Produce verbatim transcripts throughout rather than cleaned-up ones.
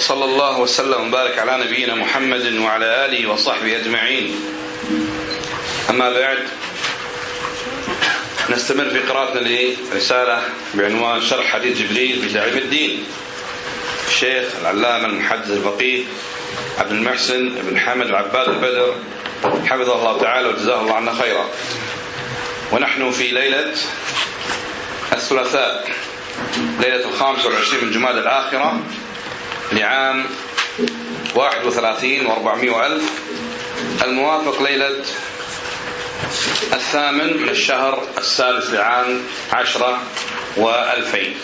وصلى الله وسلم وبارك على نبينا محمد وعلى آله وصحبه أجمعين. أما بعد، نستمر في قراءتنا لرسالة بعنوان شرح حديث جبريل في تعليم الدين، الشيخ العلامة المحدث الفقيه عبد المحسن بن حمد العباد البدر حفظه الله تعالى وجزاه الله عنا خيرا. ونحن في ليلة الثلاثاء، ليلة الخامس والعشرين من جمادى الآخرة لعام واحد وثلاثين وأربعمائة وألف، الموافق ليلة الثامن من الشهر السادس لعام عشرة وألفين.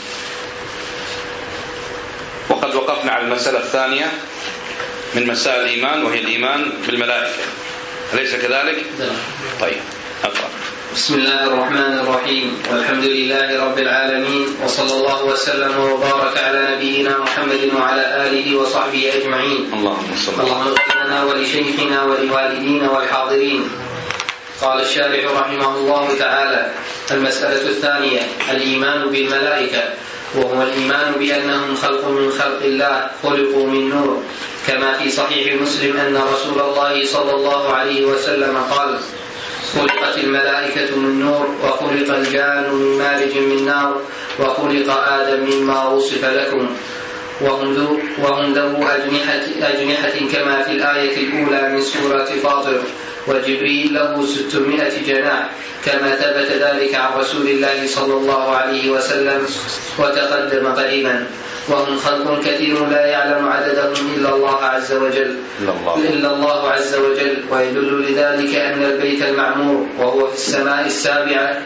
وقد وقفنا على المسألة الثانية من مسائل الإيمان، وهي الإيمان بالملائكة، أليس كذلك؟ طيب أقرأ. بسم الله الرحمن الرحيم، والحمد لله رب العالمين، وصلى الله وسلم وبارك على نبينا محمد وعلى آله وصحبه أجمعين. اللهم صل اللهم اغفر لنا ولشيخنا ولوالدينا والحاضرين. قال الشارح رحمه الله تعالى: المسألة الثانية الإيمان بالملائكة، وهو الإيمان بأنهم خلق من خلق الله، خلقوا من نور، كما في صحيح مسلم أن رسول الله صلى الله عليه وسلم قال: خلقت الملائكة من نور، وخلق الجان من مارج من نار، وخلق آدم مما وصف لكم، وهم ذو, وهم ذو أجنحة, أجنحة كما في الآية الأولى من سورة فاطر، وجبريل له ستمائة جناح كما ثبت ذلك عن رسول الله صلى الله عليه وسلم وتقدم قريبا. وهم خلق كثير لا يعلم عددهم إلا الله عز وجل إلا الله عز وجل ويدل لذلك أن البيت المعمور وهو في السماء السابعة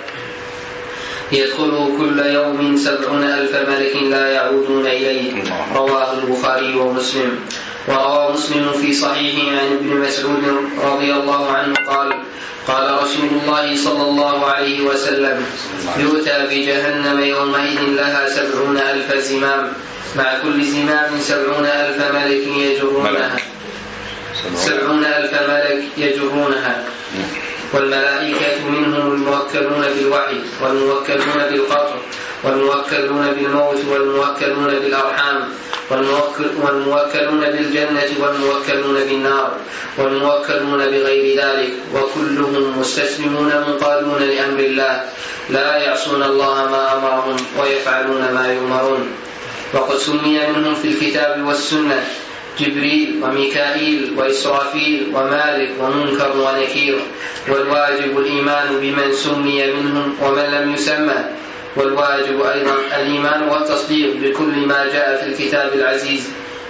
يدخله كل يوم سبعون ألف ملك لا يعودون إليه، رواه البخاري ومسلم. وروى مسلم في صحيحه عن ابن مسعود رضي الله عنه قال: قال رسول الله صلى الله عليه وسلم: يؤتى بجهنم يومئذ لها سبعون ألف زمام، مع كل زمام سبعون ألف ملك يجرونها سبعون ألف ملك يجرونها والملائكة منهم الموكلون بالوحي، والموكلون بالقطر، والموكلون بالموت، والموكلون بالأرحام، والموكلون بالجنة، والموكلون بالنار، والموكلون بغير ذلك، وكلهم مستسلمون منقادون لأمر الله، لا يعصون الله ما أمرهم ويفعلون ما يؤمرون. وقد سمي منهم في الكتاب والسنة جبريل وميكائيل وإسرافيل ومالك ومنكر ونكير، والواجب الإيمان بمن سمي منهم ومن لم يسمى، والواجب أيضا الإيمان والتصديق بكل ما جاء في الكتاب العزيز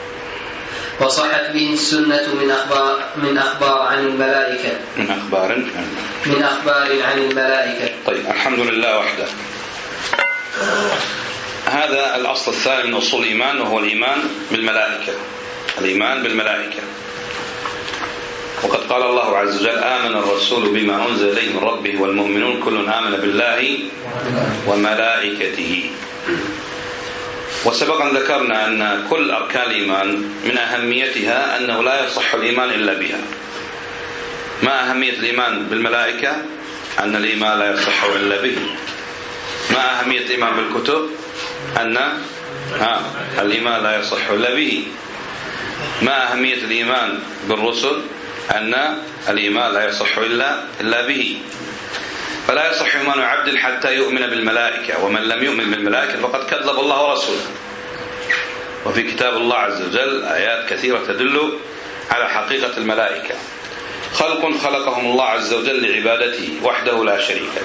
وصحت به السنة من أخبار من أخبار عن الملائكة من أخبار من أخبار عن الملائكة. طيب، الحمد لله وحده. هذا الأصل الثاني من أصول الإيمان، وهو الإيمان بالملائكة، الإيمان بالملائكة. وقد قال الله عز وجل: آمن الرسول بما أنزل إليه من ربه والمؤمنون كل آمن بالله وملائكته. وسبقا ذكرنا أن كل أركان الإيمان من أهميتها أنه لا يصح الإيمان إلا بها. ما أهمية الإيمان بالملائكة؟ أن الإيمان لا يصح إلا به. ما أهمية الإيمان بالكتب؟ أن ها الإيمان لا يصح إلا به. ما أهمية الإيمان بالرسل؟ أن الإيمان لا يصح إلا إلا به. فلا يصح إيمان عبد حتى يؤمن بالملائكة، ومن لم يؤمن بالملائكة فقد كذب الله ورسوله. وفي كتاب الله عز وجل آيات كثيرة تدل على حقيقة الملائكة، خلق خلقهم الله عز وجل لعبادته وحده لا شريك له.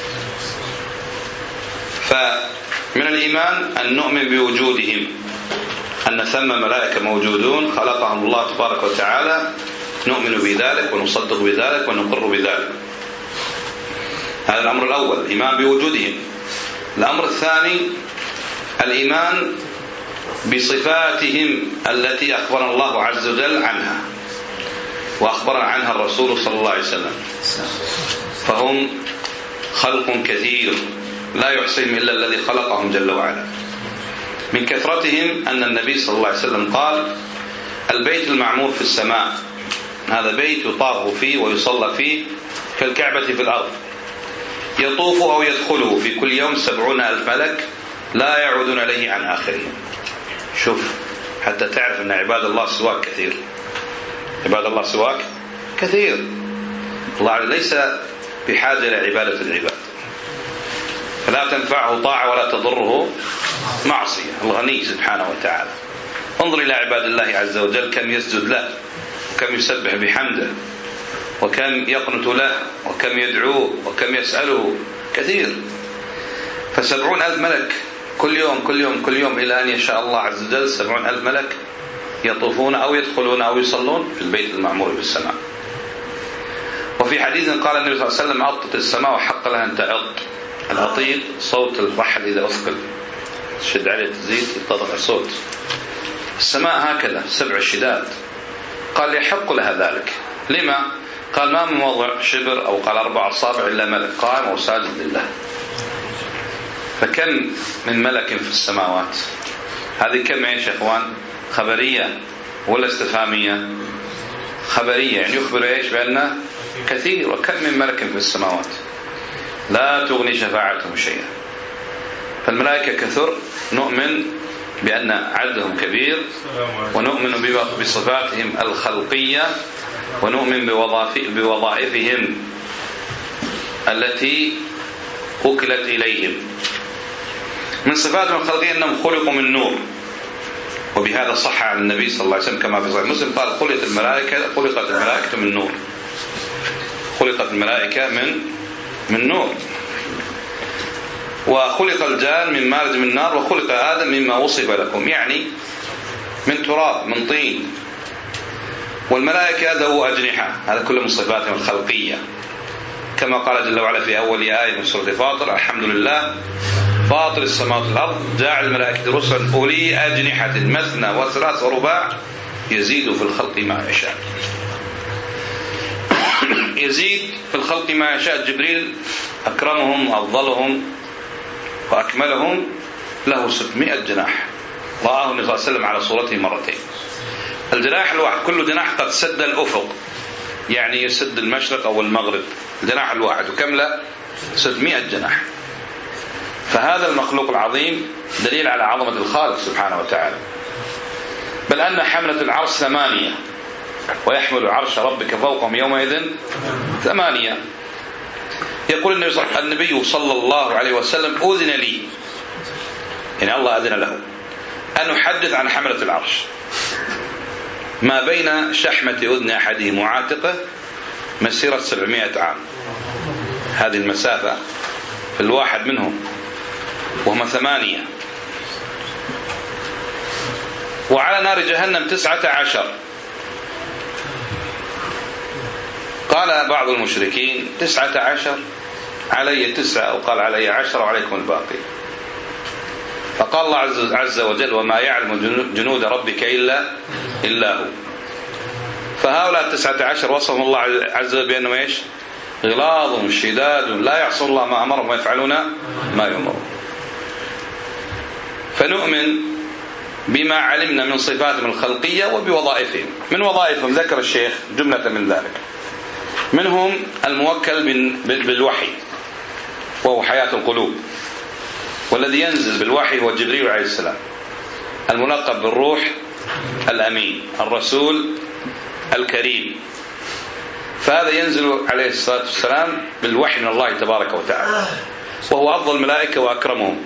فمن الإيمان أن نؤمن بوجودهم، أن ثم ملائكة موجودون خلقهم الله تبارك وتعالى، نؤمن بذلك ونصدق بذلك ونقر بذلك. هذا الأمر الأول، الإيمان بوجودهم. الأمر الثاني الإيمان بصفاتهم التي أخبرنا الله عز وجل عنها، وأخبرنا عنها الرسول صلى الله عليه وسلم. فهم خلق كثير لا يحصيهم إلا الذي خلقهم جل وعلا. من كثرتهم أن النبي صلى الله عليه وسلم قال: البيت المعمور في السماء، هذا بيت يطاف فيه ويصلى فيه كالكعبة في الأرض، يطوف أو يدخله في كل يوم سبعون ألف ملك لا يعودون إليه عن آخرهم. شوف حتى تعرف أن عباد الله سواك كثير. عباد الله سواك كثير. الله ليس بحاجة إلى عبادة العباد، فلا تنفعه طاعة ولا تضره معصية. الغني سبحانه وتعالى. انظر إلى عباد الله عز وجل كم يسجد له، وكم يسبح بحمده، وكم يقنت له، وكم يدعوه، وكم يسأله، كثير. فسبعون ألف ملك كل يوم كل يوم كل يوم إلى أن يشاء الله عز وجل سبعون ألف ملك يطوفون أو يدخلون أو يصلون في البيت المعمور بالسماء. وفي حديث قال النبي صلى الله عليه وسلم: عطت السماء وحق لها أن تعط. العطيط صوت الرحل إذا أثقل، شد عليه تزيد يتضح الصوت. السماء هكذا سبع شداد. قال: يحق لها ذلك. لما؟ قال: ما من موضع شبر أو قال أربع أصابع إلا ملك قائم وساجد لله. فكم من ملك في السماوات؟ هذه كم ايش يا اخوان؟ خبرية ولا استفهامية؟ خبرية، يعني يخبر ايش؟ بأنه كثير. وكم من ملك في السماوات لا تغني شفاعتهم شيئا. فالملائكة كثر، نؤمن بأن عددهم كبير، ونؤمن بصفاتهم الخلقية، ونؤمن بوظائفهم التي وكلت إليهم. من صفاتهم الخلقية أنهم خلقوا من نور، وبهذا صح عن النبي صلى الله عليه وسلم كما في صحيح مسلم قال: خلقت الملائكة خلقت الملائكة من نور. خلقت الملائكة من من نور. وخلق الجان من مارج من نار، وخلق آدم مما وصف لكم، يعني من تراب من طين. والملائكة ذو أجنحة، هذا كله من صفاتهم الخلقية، كما قال جل وعلا في أول آية من سورة فاطر: الحمد لله فاطر السماوات والأرض جاعل الملائكة رسلا أولي أجنحة مثنى وثلاث ورباع يزيد في الخلق ما يشاء. يزيد في الخلق ما يشاء. جبريل أكرمهم وأفضلهم وأكملهم، له ستمائة جناح، رآه النبي صلى الله عليه وسلم على صورته مرتين. الجناح الواحد، كل جناح قد سد الأفق، يعني يسد المشرق أو المغرب، الجناح الواحد. وكم لا؟ ستمائة جناح. فهذا المخلوق العظيم دليل على عظمة الخالق سبحانه وتعالى. بل أن حملة العرش ثمانية، ويحمل عرش ربك فوقهم يومئذ ثمانية. يقول النبي صلى الله عليه وسلم: أذن لي، يعني الله أذن له، أن أحدث عن حملة العرش. ما بين شحمة أذن أحدهم وعاتقه مسيرة سبعمائة عام. هذه المسافة في الواحد منهم، وهم ثمانية. وعلى نار جهنم تسعة عشر. قال بعض المشركين: تسعة عشر، علي تسعة، أو قال علي عشر وعليكم الباقي. فقال الله عز وجل: وما يعلم جنود ربك إلا إلا هو. فهؤلاء التسعة عشر وصفهم الله عز وجل بأنهم إيش؟ غلاظ شداد لا يعصون الله ما أمرهم ويفعلون ما يؤمرون. فنؤمن بما علمنا من صفاتهم الخلقية وبوظائفهم. من وظائفهم ذكر الشيخ جملة من ذلك. منهم الموكل بالوحي، وهو حياة القلوب، والذي ينزل بالوحي هو جبريل عليه السلام، الملقب بالروح الأمين، الرسول الكريم. فهذا ينزل عليه الصلاة والسلام بالوحي من الله تبارك وتعالى، وهو أفضل الملائكة وأكرمهم.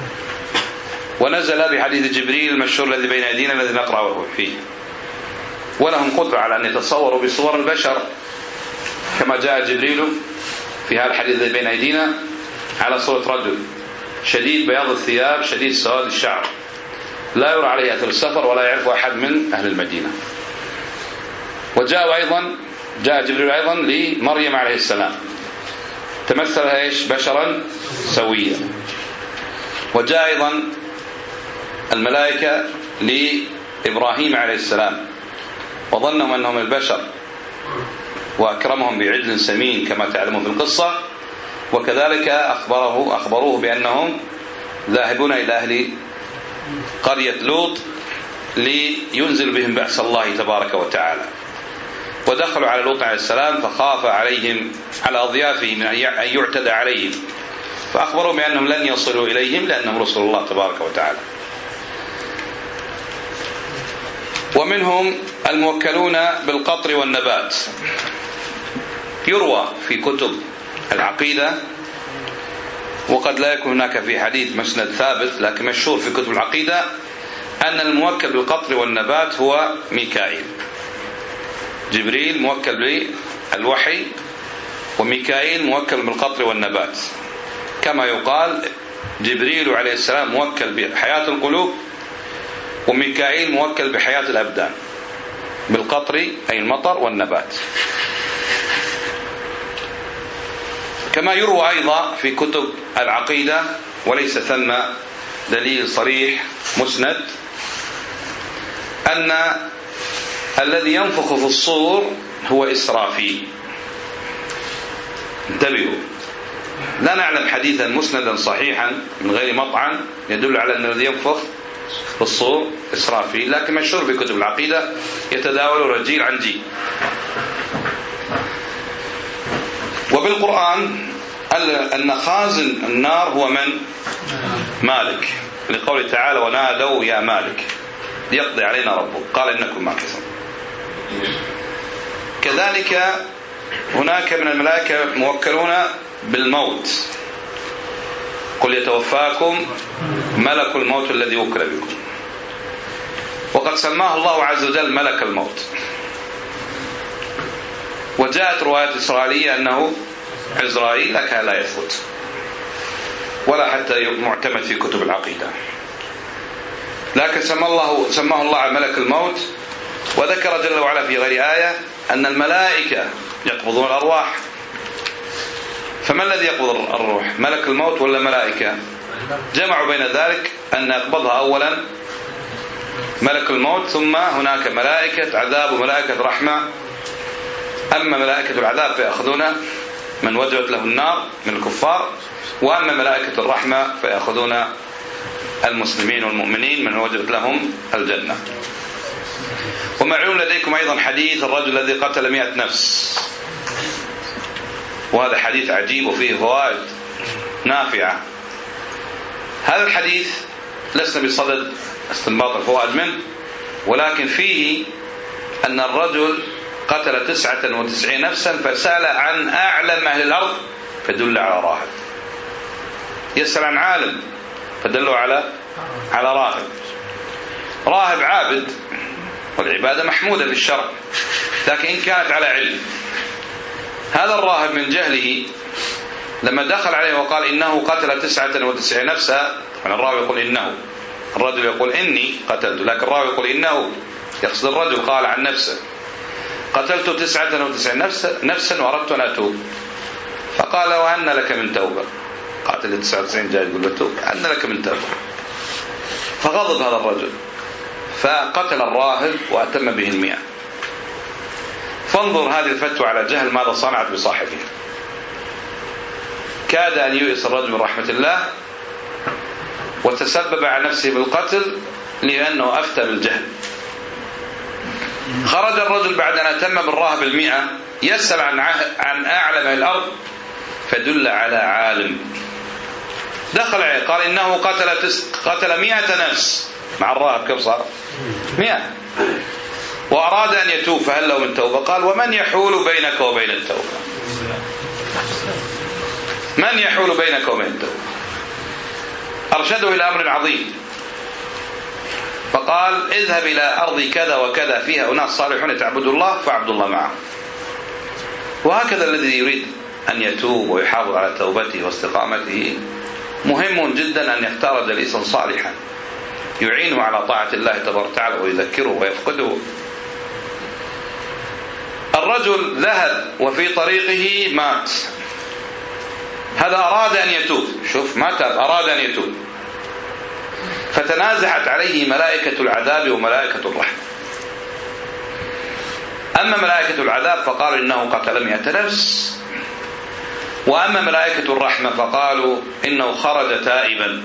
ونزل بحديث جبريل المشهور الذي بين أيدينا الذي نقرأه فيه. ولهم قدرة على أن يتصوروا بصور البشر، كما جاء جبريل في هذا الحديث الذي بين أيدينا على صورة رجل شديد بياض الثياب شديد سواد الشعر، لا يرى عليه أثر السفر ولا يعرف أحد من أهل المدينة. وجاء أيضا جاء جبريل أيضا لمريم عليه السلام، تمثلها إيش؟ بشرا سويا. وجاء أيضا الملائكة لإبراهيم عليه السلام، وظنهم أنهم البشر، وأكرمهم بعجل سمين كما تعلمون في القصة. وكذلك أخبره أخبروه بأنهم ذاهبون إلى أهل قرية لوط لينزل بهم بأس الله تبارك وتعالى. ودخلوا على لوط عليه السلام فخاف عليهم على أضيافه من أن يعتدى عليهم، فأخبروا بأنهم لن يصلوا إليهم لأنهم رسل الله تبارك وتعالى. ومنهم الموكلون بالقطر والنبات. يروى في كتب العقيدة، وقد لا يكون هناك في حديث مسند ثابت، لكن مشهور في كتب العقيدة أن الموكل بالقطر والنبات هو ميكائيل. جبريل موكل بالوحي، وميكائيل موكل بالقطر والنبات، كما يقال جبريل عليه السلام موكل بحياة القلوب، وميكائيل موكل بحياة الأبدان، بالقطر أي المطر والنبات. كما يروى أيضا في كتب العقيدة، وليس ثم دليل صريح مسند، أن الذي ينفخ في الصور هو إسرافيل. انتبهوا، لا نعلم حديثا مسندا صحيحا من غير مطعن يدل على أن الذي ينفخ في الصور إسرافيل، لكن مشهور في كتب العقيدة يتداول رجيل عن جيل. وبالقرآن أن خازن النار هو من؟ مالك، لقوله تعالى ونادوا يا مالك ليقضي علينا ربك قال إنكم ماكثون. كذلك هناك من الملائكة موكلون بالموت، قل يتوفاكم ملك الموت الذي وكل بكم، وقد سماه الله عز وجل ملك الموت. وجاءت روايات إسرائيلية أنه عزرائيل، لكن لا يثبت ولا حتى معتمد في كتب العقيدة، لكن سماه الله سماه الله ملك الموت. وذكر جل وعلا في غير آية أن الملائكة يقبضون الأرواح. فما الذي يقبض الروح، ملك الموت ولا ملائكة؟ جمعوا بين ذلك أن يقبضها أولا ملك الموت، ثم هناك ملائكة عذاب وملائكة رحمة. أما ملائكة العذاب فيأخذون من وجبت له النار من الكفار، وأما ملائكة الرحمة فيأخذون المسلمين والمؤمنين من وجبت لهم الجنة. ومعلوم لديكم أيضا حديث الرجل الذي قتل مئة نفس، وهذا حديث عجيب وفيه فوائد نافعة. هذا الحديث لسنا بصدد استنباط الفوائد منه، ولكن فيه أن الرجل قتل تسعة وتسعين نفسا فسأل عن أعلم أهل الأرض فدل على راهب، يسأل عن عالم فدلوا على على راهب. راهب عابد، والعبادة محمودة في الشرع، لكن إن كانت على علم. هذا الراهب من جهله لما دخل عليه وقال إنه قتل تسعة وتسعين نفسا، يعني الراوي يقول إنه، الرجل يقول إني قتلت، لكن الراوي يقول إنه، يقصد الرجل قال عن نفسه قتلت تسعة وتسعين نفسا, نفسا وأردت أن أتوب. فقال وأن لك من توبة؟ قاتل تسعة وتسعين جاي يقول له أن لك من توبة. فغضب هذا الرجل فقتل الراهب وأتم به المئة. فانظر هذه الفتوى على جهل ماذا صنعت بصاحبه. كاد أن يؤس الرجل من رحمة الله، وتسبب على نفسه بالقتل لأنه أفتى بالجهل. خرج الرجل بعد أن أتم بالراهب المئة يسأل عن عن أعلم الأرض فدل على عالم. دخل عليه قال إنه قتل تس قتل مئة نفس مع الراهب، كم صار؟ مئة. وأراد أن يتوب فهل له من توبة؟ قال ومن يحول بينك وبين التوبة؟ من يحول بينك وبين التوبة؟ أرشده إلى أمر عظيم، فقال اذهب إلى أرض كذا وكذا فيها أناس صالحون يتعبدوا الله فاعبدوا الله معه. وهكذا الذي يريد أن يتوب ويحافظ على توبته واستقامته مهم جدا أن يختار جليسا صالحا يعينه على طاعة الله تبارك وتعالى ويذكره ويفقده. الرجل ذهب وفي طريقه مات، هذا أراد أن يتوب، شوف ما تاب، أراد أن يتوب، فتنازعت عليه ملائكة العذاب وملائكة الرحمة. أما ملائكة العذاب فقالوا إنه قتل مئة نفس، وأما ملائكة الرحمة فقالوا إنه خرج تائبا.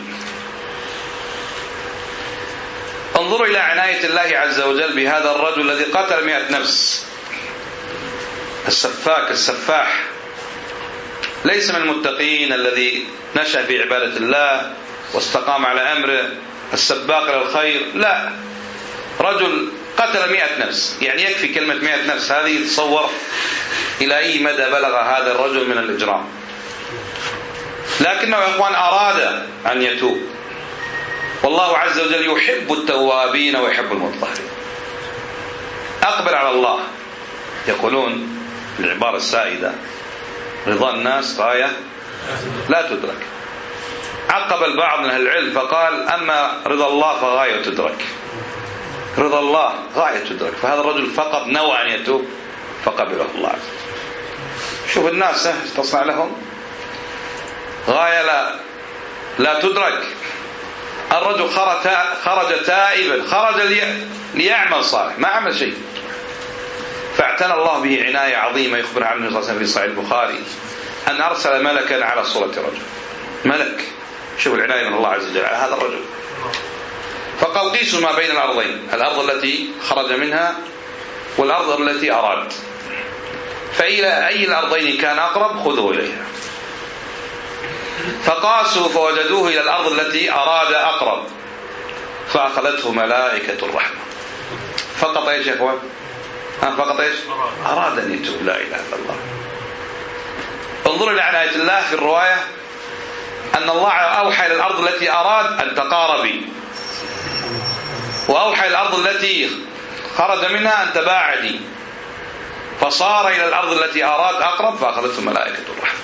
انظروا إلى عناية الله عز وجل بهذا الرجل الذي قتل مئة نفس، السفاك السفاح، ليس من المتقين الذي نشأ في عبادة الله واستقام على أمره، السباق إلى الخير، لا، رجل قتل مئة نفس. يعني يكفي كلمة مئة نفس هذه تصور إلى أي مدى بلغ هذا الرجل من الإجرام. لكنه يا إخوان أراد أن يتوب، والله عز وجل يحب التوابين ويحب المتطهرين. أقبل على الله. يقولون العبارة السائدة: رضا الناس غاية لا تدرك. عقب البعض من أهل العلم فقال: أما رضا الله فغاية تدرك. رضا الله غاية تدرك. فهذا الرجل فقط نوى أن يتوب فقبله الله عز وجل. شوف الناس تصنع لهم غاية لا لا تدرك. الرجل خرج خرج تائبا، خرج ليعمل صالح، ما عمل شيء، فاعتنى الله به عناية عظيمة. يخبر عنه صلى الله عليه وسلم في صحيح البخاري أن أرسل ملكا على صورة رجل. ملك، شوف العناية من الله عز وجل على هذا الرجل. فقال: قيسوا ما بين الأرضين، الأرض التي خرج منها والأرض التي أراد، فإلى أي الأرضين كان أقرب خذوا إليها. فقاسوا فوجدوه إلى الأرض التي أراد أقرب، فأخذته ملائكة الرحمة. فقط إيش يا أخوان؟ فقط إيش؟ أراد أن يتوب. لا إله إلا الله. انظروا إلى عناية الله في الرواية أن الله أوحى إلى الأرض التي أراد أن تقاربي، وأوحى إلى الأرض التي خرج منها أن تباعدي، فصار إلى الأرض التي أراد أقرب فأخذته ملائكة الرحمة.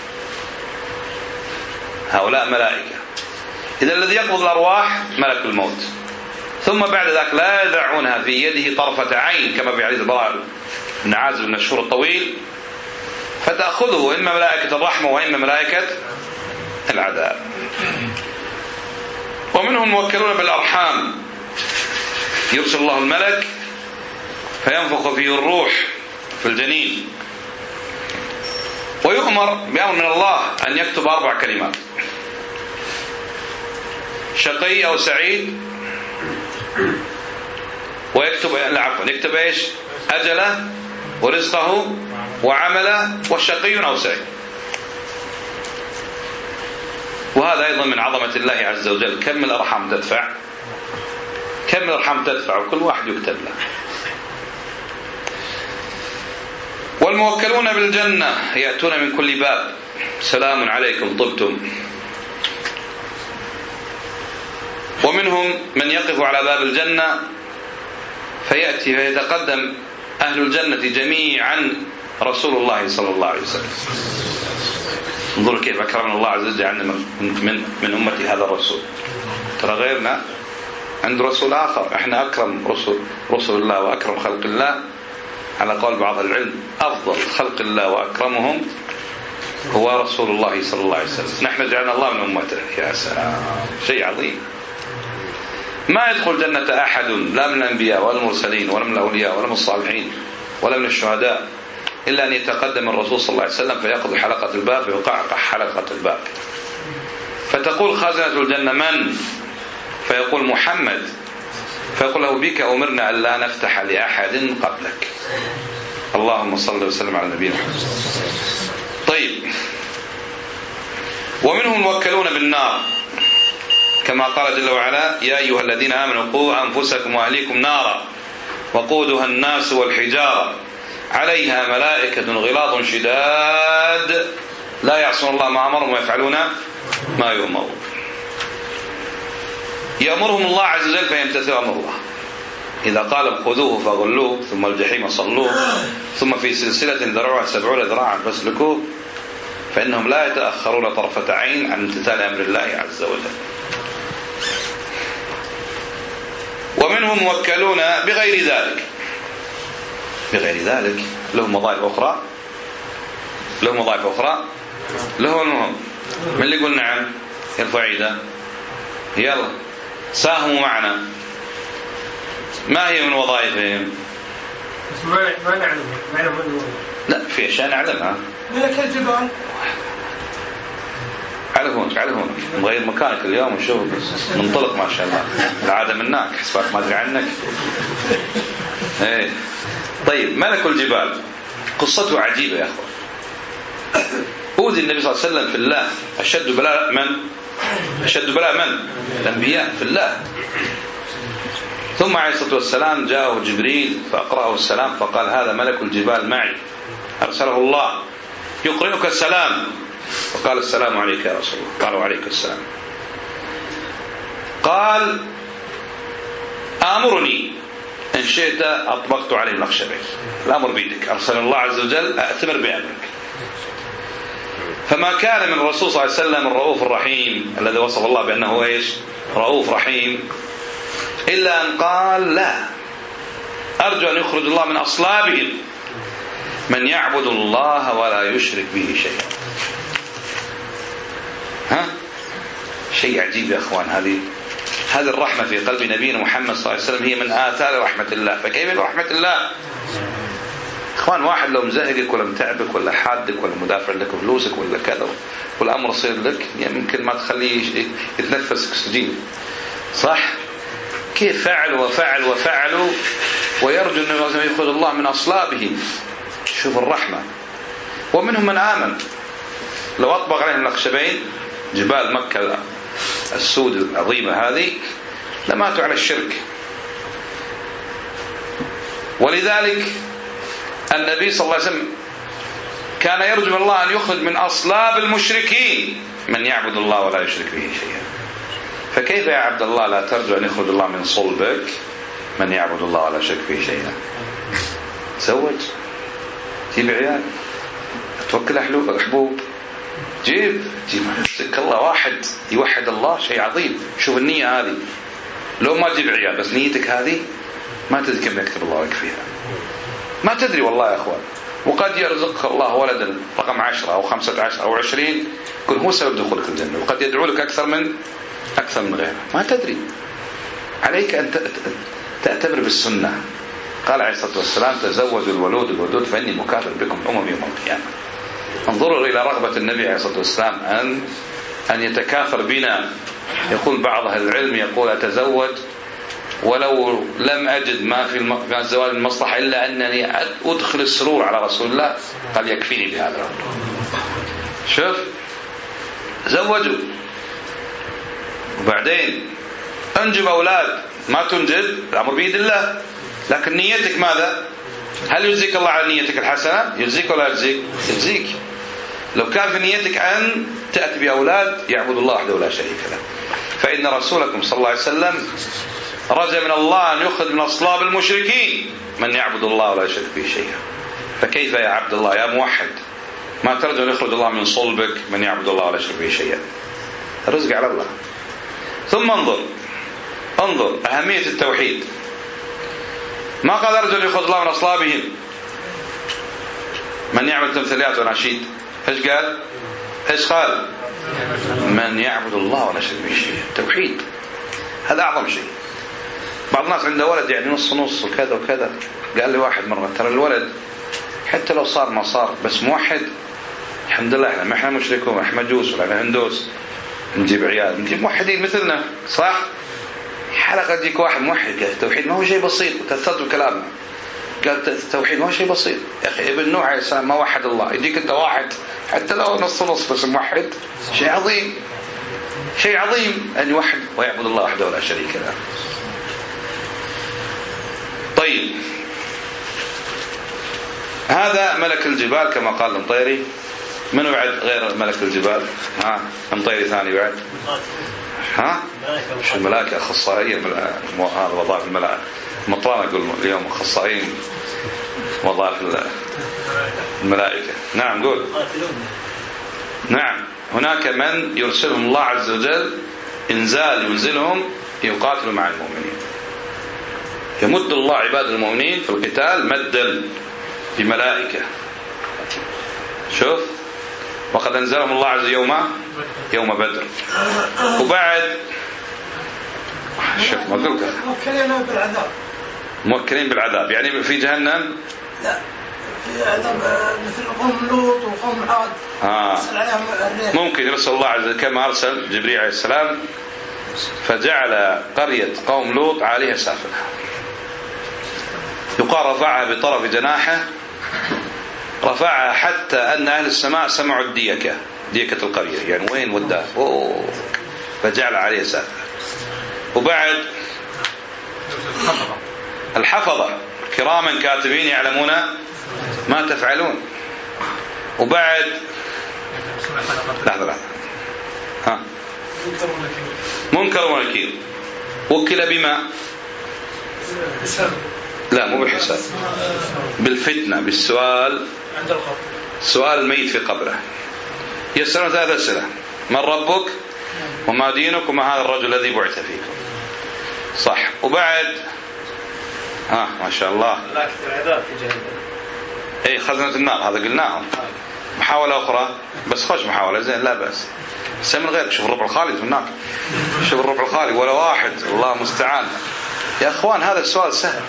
هؤلاء ملائكة. إذا الذي يقبض الأرواح ملك الموت، ثم بعد ذلك لا يدعونها في يده طرفة عين، كما في حديث البراء بن عازب المشهور الطويل، فتأخذه إما ملائكة الرحمة وإما ملائكة العذاب. ومنهم موكلون بالأرحام، يرسل الله الملك فينفخ فيه الروح في الجنين، ويؤمر بأمر من الله أن يكتب أربع كلمات: شقي أو سعيد، ويكتب لا عفوا يكتب إيش؟ أجله ورزقه وعمله، والشقي أو سعيد. وهذا أيضا من عظمة الله عز وجل. كم من الأرحام تدفع، كم من الأرحام تدفع، وكل واحد يكتب له. والموكلون بالجنة يأتون من كل باب: سلام عليكم طبتم. ومنهم من يقف على باب الجنة فيأتي فيتقدم أهل الجنة جميعا رسول الله صلى الله عليه وسلم. انظروا كيف أكرمنا الله عز وجل عندنا من من أمة هذا الرسول. ترى غيرنا عند رسول آخر، احنا أكرم رسول رسول الله وأكرم خلق الله على قول بعض العلم. أفضل خلق الله وأكرمهم هو رسول الله صلى الله عليه وسلم. نحن جعلنا الله من أمته. يا سلام، شيء عظيم. ما يدخل جنة أحد لا من الأنبياء ولا المرسلين ولا من الأولياء ولا من الصالحين ولا من الشهداء إلا أن يتقدم الرسول صلى الله عليه وسلم فيأخذ حلقة الباب فيقعقع حلقة الباب، فتقول خازنة الجنة: من؟ فيقول: محمد. فيقول له: بك أمرنا أن لا نفتح لأحد قبلك. اللهم صل وسلم على نبينا محمد. طيب، ومنهم موكلون بالنار، كما قال جل وعلا: يا أيها الذين آمنوا قوا أنفسكم وأهليكم نارا وقودها الناس والحجارة عليها ملائكة غلاظ شداد لا يعصون الله ما أمرهم ويفعلون ما يؤمرون. يأمرهم الله عز وجل فيمتثل أمر الله. إذا قال: خذوه فغلوه ثم الجحيم صلوه ثم في سلسلة ذرعها سبعون ذراعا فاسلكوه، فإنهم لا يتأخرون طرفة عين عن امتثال أمر الله عز وجل. ومنهم موكلون بغير ذلك. بغير ذلك لهم وظائف أخرى، لهم وظائف أخرى له المهم. من اللي يقول نعم يرفع يده؟ يلا ساهموا معنا. ما هي من وظائفهم؟ ما ما نعلمها. نعلم لا، في أشياء نعلمها. ملك الجبال. على هون على هون مغير مكانك اليوم وشوف منطلق ما شاء الله. العادة منك حسبك ما أدري عنك. إيه. طيب، ملك الجبال قصته عجيبة يا أخوان. أوذي النبي صلى الله عليه وسلم في الله. أشد بلاء من؟ أشد بلاء من؟ الأنبياء في الله. ثم عليه الصلاة والسلام جاءه جبريل فأقرأه السلام فقال هذا ملك الجبال معي أرسله الله يقرئك السلام، فقال السلام عليك يا رسول الله. قال وعليك السلام. قال آمرني إن شئت أطبقت عليه الأخشبين، الأمر بيدك، أرسل الله عز وجل أأتمر بأمرك. فما كان من الرسول صلى الله عليه وسلم الرؤوف الرحيم الذي وصف الله بأنه إيش؟ رؤوف رحيم، إلا أن قال لا، أرجو أن يخرج الله من أصلابهم من يعبد الله ولا يشرك به شيئا. ها؟ شيء عجيب يا أخوان. هذه هذه الرحمة في قلب نبينا محمد صلى الله عليه وسلم هي من آثار رحمة الله. فكيف برحمة الله؟ إخوان واحد لو مزهقك ولا متعبك ولا حادك ولا مدافع لك فلوسك ولا كذا والأمر يصير لك يمكن ما تخليه يتنفس أكسجين، صح؟ كيف فعل وفعل وفعلوا ويرجو أن يأخذ الله من أصلابهم. شوف الرحمة. ومنهم من آمن لو أطبق عليهم الأخشبين جبال مكة السود العظيمة هذه لماتوا على الشرك. ولذلك النبي صلى الله عليه وسلم كان يرجو الله أن يخرج من أصلاب المشركين من يعبد الله ولا يشرك به شيئا. فكيف يا عبد الله لا ترجو أن يخرج الله من صلبك من يعبد الله ولا يشرك به شيئا؟ تزوج، جيب عيال، توكل أحبوب، جيب جيب سك الله واحد يوحد الله، شيء عظيم. شوف النية هذه، لو ما تجيب عيال بس نيتك هذه ما تدري كم يكتب الله لك فيها، ما تدري والله يا أخوان. وقد يرزقك الله ولدا رقم عشرة أو خمسة عشر أو عشرين يكون هو سبب دخولك الجنة، وقد يدعو لك أكثر من أكثر من غيره، ما تدري. عليك أن تأتبر بالسنة. قال عليه الصلاة والسلام تزوجوا الولود الودود فإني مكافر بكم الأمم يوم القيامة. انظروا إلى رغبة النبي عليه الصلاة والسلام أن أن يتكاثر بنا. يقول بعض أهل العلم يقول أتزوج ولو لم أجد ما في الزواج من مصلحة إلا أنني أدخل السرور على رسول الله قال يكفيني بهذا. شوف زوجوا وبعدين أنجب أولاد، ما تنجب الأمر بيد الله، لكن نيتك ماذا؟ هل يجزيك الله على نيتك الحسنة؟ يجزيك ولا يجزيك؟ يجزيك. لو كان في نيتك أن تأتي بأولاد يعبد الله وحده ولا شريك له. فإن رسولكم صلى الله عليه وسلم رجى من الله أن يخرج من أصلاب المشركين من يعبد الله ولا يشرك به شيئا. فكيف يا عبد الله يا موحد ما ترجو أن يخرج الله من صلبك من يعبد الله ولا يشرك به شيئا؟ الرزق على الله. ثم انظر انظر أهمية التوحيد. ما قال أرجو أن يخرج الله من أصلابهم من يعمل تمثيليات ونشيد. إيش قال؟ إيش قال؟ من يعبد الله ولا يشرك به شيئا. توحيد هذا أعظم شيء. بعض الناس عنده ولد يعني نص نص وكذا وكذا. قال لي واحد مرة ترى الولد حتى لو صار ما صار بس موحد الحمد لله، احنا ما احنا مشركون، احنا مجوس ولا هندوس، نجيب عيال نجيب موحدين مثلنا، صح؟ حلقة تجيك واحد موحد قال التوحيد ما هو شيء بسيط، وتثبت بكلامنا. قال التوحيد ما هو شيء بسيط يا أخي. ابن نوح عليه السلام ما وحد الله، يجيك أنت واحد حتى لو نص نص بس موحد، شيء عظيم، شيء عظيم أن يوحد ويعبد الله وحده ولا شريك له. طيب هذا ملك الجبال كما قال المطيري. من بعد غير ملك الجبال؟ ها المطيري ثاني بعد؟ ها مش الملائكة أخصائية هذا وظائف الملائكة. مطلع أقول اليوم أخصائيين وظائف الملائكة. نعم قول. نعم هناك من يرسلهم الله عز وجل إنزال ينزلهم يقاتلوا مع المؤمنين. يمد الله عباد المؤمنين في القتال مدا بملائكة. شوف وقد أنزلهم الله عز وجل يوم يوم بدر. وبعد شوف ما قلت موكلين بالعذاب. موكلين بالعذاب يعني في جهنم. لا في عذاب مثل قوم لوط وقوم عاد. آه. ممكن يرسل الله عز وجل كما أرسل جبريل عليه السلام فجعل قرية قوم لوط عليها سافلة، يقال رفعها بطرف جناحه، رفعها حتى أن أهل السماء سمعوا الديكة، ديكة القرية يعني وين وداه، فجعل عليها سافلة. وبعد الحفظة كراما كاتبين يعلمون ما تفعلون. وبعد لحظة لحظة ها منكر ونكير وكل بما لا مو بالحساب، بالفتنة، بالسؤال، سؤال الميت في قبره. يسألون ثلاث أسئلة: من ربك وما دينك وما هذا الرجل الذي بعث فيكم. صح. وبعد ها آه ما شاء الله اي خزنة النار، هذا قلناهم. محاولة أخرى بس خوش محاولة زين لا بأس. سمن غيرك شوف الربع الخالي هناك، شوف الربع الخالي ولا واحد، الله مستعان. يا أخوان هذا السؤال سهل.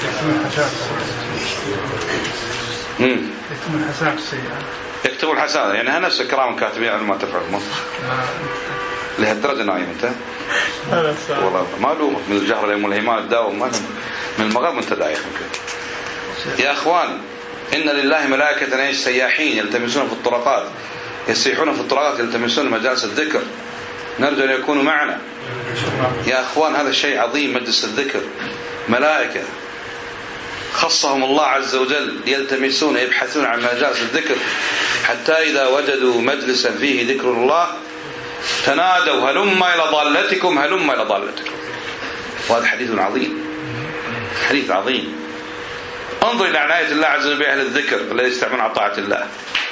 امم يكتبون الحسنات السيئة، يكتبون الحسنات يعني ها نفس كرام كاتبين على ما تفعل. لهالدرجة نايم أنت؟ والله ما لومك من الجهر يوم الهيمان تداوم، ما من المغرب أنت دايخ يمكن. يا أخوان إن لله ملائكة سياحين يلتمسون في الطرقات، يسيحون في الطرقات يلتمسون مجالس الذكر، نرجو أن يكونوا معنا. يا أخوان هذا الشيء عظيم، مجلس الذكر، ملائكة خصهم الله عز وجل يلتمسون يبحثون عن مجالس الذكر، حتى إذا وجدوا مجلسا فيه ذكر الله تنادوا هلم إلى ضالتكم هلم إلى ضالتكم. وهذا حديث عظيم، حديث عظيم. انظر إلى عناية الله عز وجل بأهل الذكر الذين يستمعون على طاعة الله،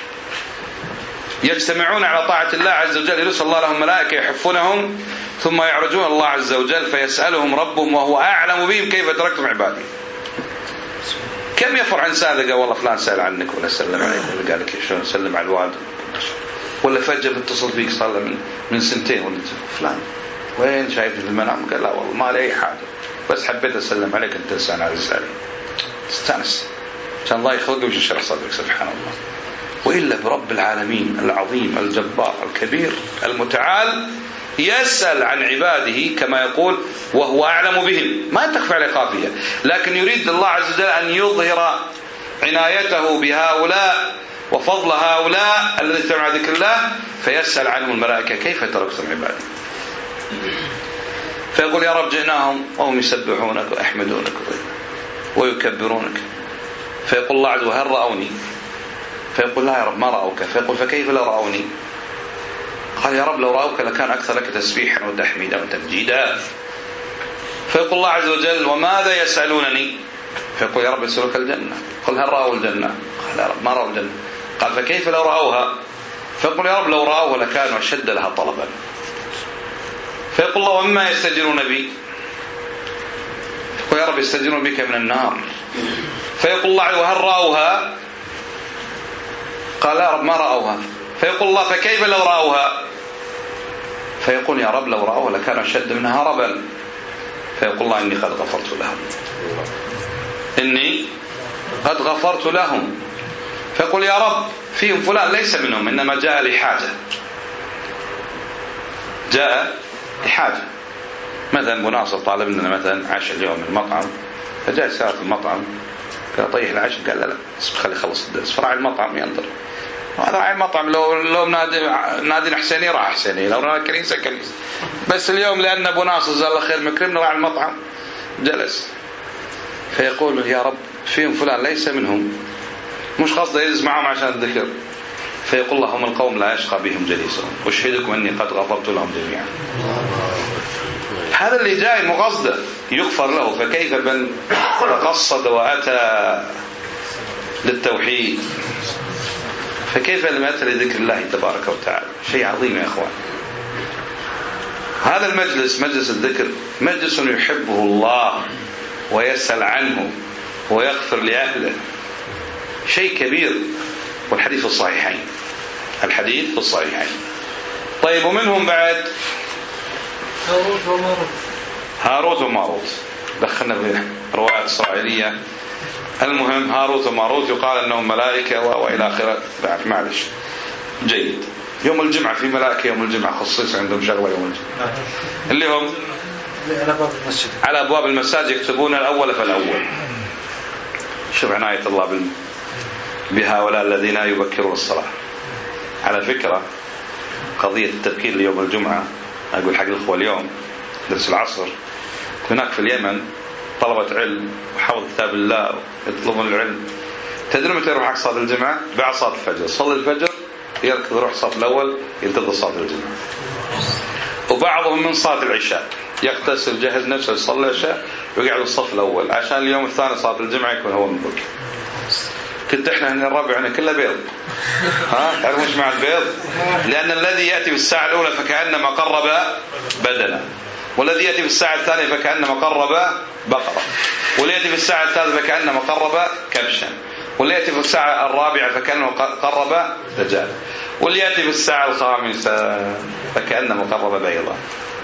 يجتمعون على طاعة الله عز وجل، يرسل الله لهم ملائكة يحفونهم، ثم يعرجون الله عز وجل فيسألهم ربهم وهو أعلم بهم كيف تركتم عبادي. كم يفرح إنسان قال والله فلان سأل عنك ولا سلم عليك ولا قال لك شلون سلم على الوالد، ولا فجأة بتصل فيك صار من من سنتين ولا فلان وين شايفني في المنام، قال لا والله ما لي أي حاجة بس حبيت أسلم عليك أنت إنسان عزيز علي. استانس عشان الله يخلقه وش يشرح صدرك. سبحان الله. وإلا برب العالمين العظيم الجبار الكبير المتعال يسأل عن عباده كما يقول وهو أعلم بهم، ما تخفى عليه خافية، لكن يريد الله عز وجل أن يظهر عنايته بهؤلاء وفضل هؤلاء الذين يستمعون على ذكر الله، فيسأل عنهم الملائكة كيف تركتم عبادي، فيقول يا رب جئناهم وهم يسبحونك ويحمدونك ويكبرونك، فيقول الله عز وجل هل رأوني؟ فيقول لا يا رب ما رأوك، فيقول فكيف لو رأوني؟ قال يا رب لو رأوك لكان أكثر لك تسبيحا وتحميدا وتمجيدا. فيقول الله عز وجل وماذا يسألونني؟ فيقول يا رب يسألك الجنة. قل هل رأوا الجنة؟ قال يا رب ما رأوا الجنة. قال فكيف لو رأوها؟ فيقول يا رب لو رأوها لكانوا أشد لها طلبا. فيقول الله ومما يستجيرون بي؟ فيقول يا رب يستجيرون بك من النار. فيقول الله وهل رأوها؟ قال يا رب ما رأوها. فيقول الله فكيف لو رأوها؟ فيقول يا رب لو رأوها لكان أشد منها هربا. فيقول الله إني قد غفرت لهم، إني قد غفرت لهم. فيقول يا رب فيهم فلان ليس منهم إنما جاء لحاجة، جاء لحاجة، مثلا مناصر طالب لنا مثلا عشاء اليوم من المطعم، فجاء ساعة المطعم قال طيح العشاء، قال لا لا خلي يخلص الدرس، فراعي المطعم ينظر، هذا راعي المطعم لو لو نادي نادي حسيني راح حسيني، لو نادي كنيسة كنيسة، بس اليوم لأن أبو ناصر جزاه الله خير مكرمنا راعي المطعم جلس. فيقول يا رب فيهم فلان ليس منهم، مش قصده يجلس معهم عشان الذكر. فيقول الله هم القوم لا يشقى بهم جليسهم واشهدكم أني قد غفرت لهم جميعا. هذا اللي جاي مقصده يغفر له، فكيف من تقصد وأتى للتوحيد، فكيف لم يأتي لذكر الله تبارك وتعالى؟ شيء عظيم يا أخوان. هذا المجلس مجلس الذكر مجلس يحبه الله ويسأل عنه ويغفر لأهله، شيء كبير. والحديث في الصحيحين، الحديث في الصحيحين. طيب ومنهم بعد هاروت وماروت. هاروت وماروت دخلنا في روايات إسرائيلية. المهم هاروت وماروت يقال أنهم ملائكة وإلى آخره. بعد معلش جيد. يوم الجمعة في ملائكة يوم الجمعة خصيصا عندهم شغلة يوم الجمعة اللي هم على أبواب المساجد يكتبون الأول فالأول. شوف عناية الله بهؤلاء الذين يبكرون الصلاة. على فكرة قضية التبكير ليوم الجمعة أقول حق الأخوة اليوم درس العصر هناك في اليمن طلبة علم وحفظ كتاب الله يطلبون العلم. تدرون متى يروح حق صلاة الجمعة؟ بعد صلاة الفجر، صلي الفجر يركض يروح الصف الأول ينتظر صلاة الجمعة. وبعضهم من صلاة العشاء يغتسل يجهز نفسه يصلي العشاء ويقعد الصف الأول عشان اليوم الثاني صلاة الجمعة يكون هو من بكر. كنت احنا هنا الربع هنا كله بيض. ها تعرفون ايش معنى البيض؟ لأن الذي يأتي في الساعة الأولى فكأنما قرب بدنا، والذي يأتي في الساعة الثانية فكأنما قرب بقرة، والذي يأتي في الساعة الثالثة فكأنما قرب كبشا، واللي يأتي في الساعة الرابعة فكأنما قرب دجاج، واللي يأتي في الساعة الخامسة فكأنما قرب بيضا.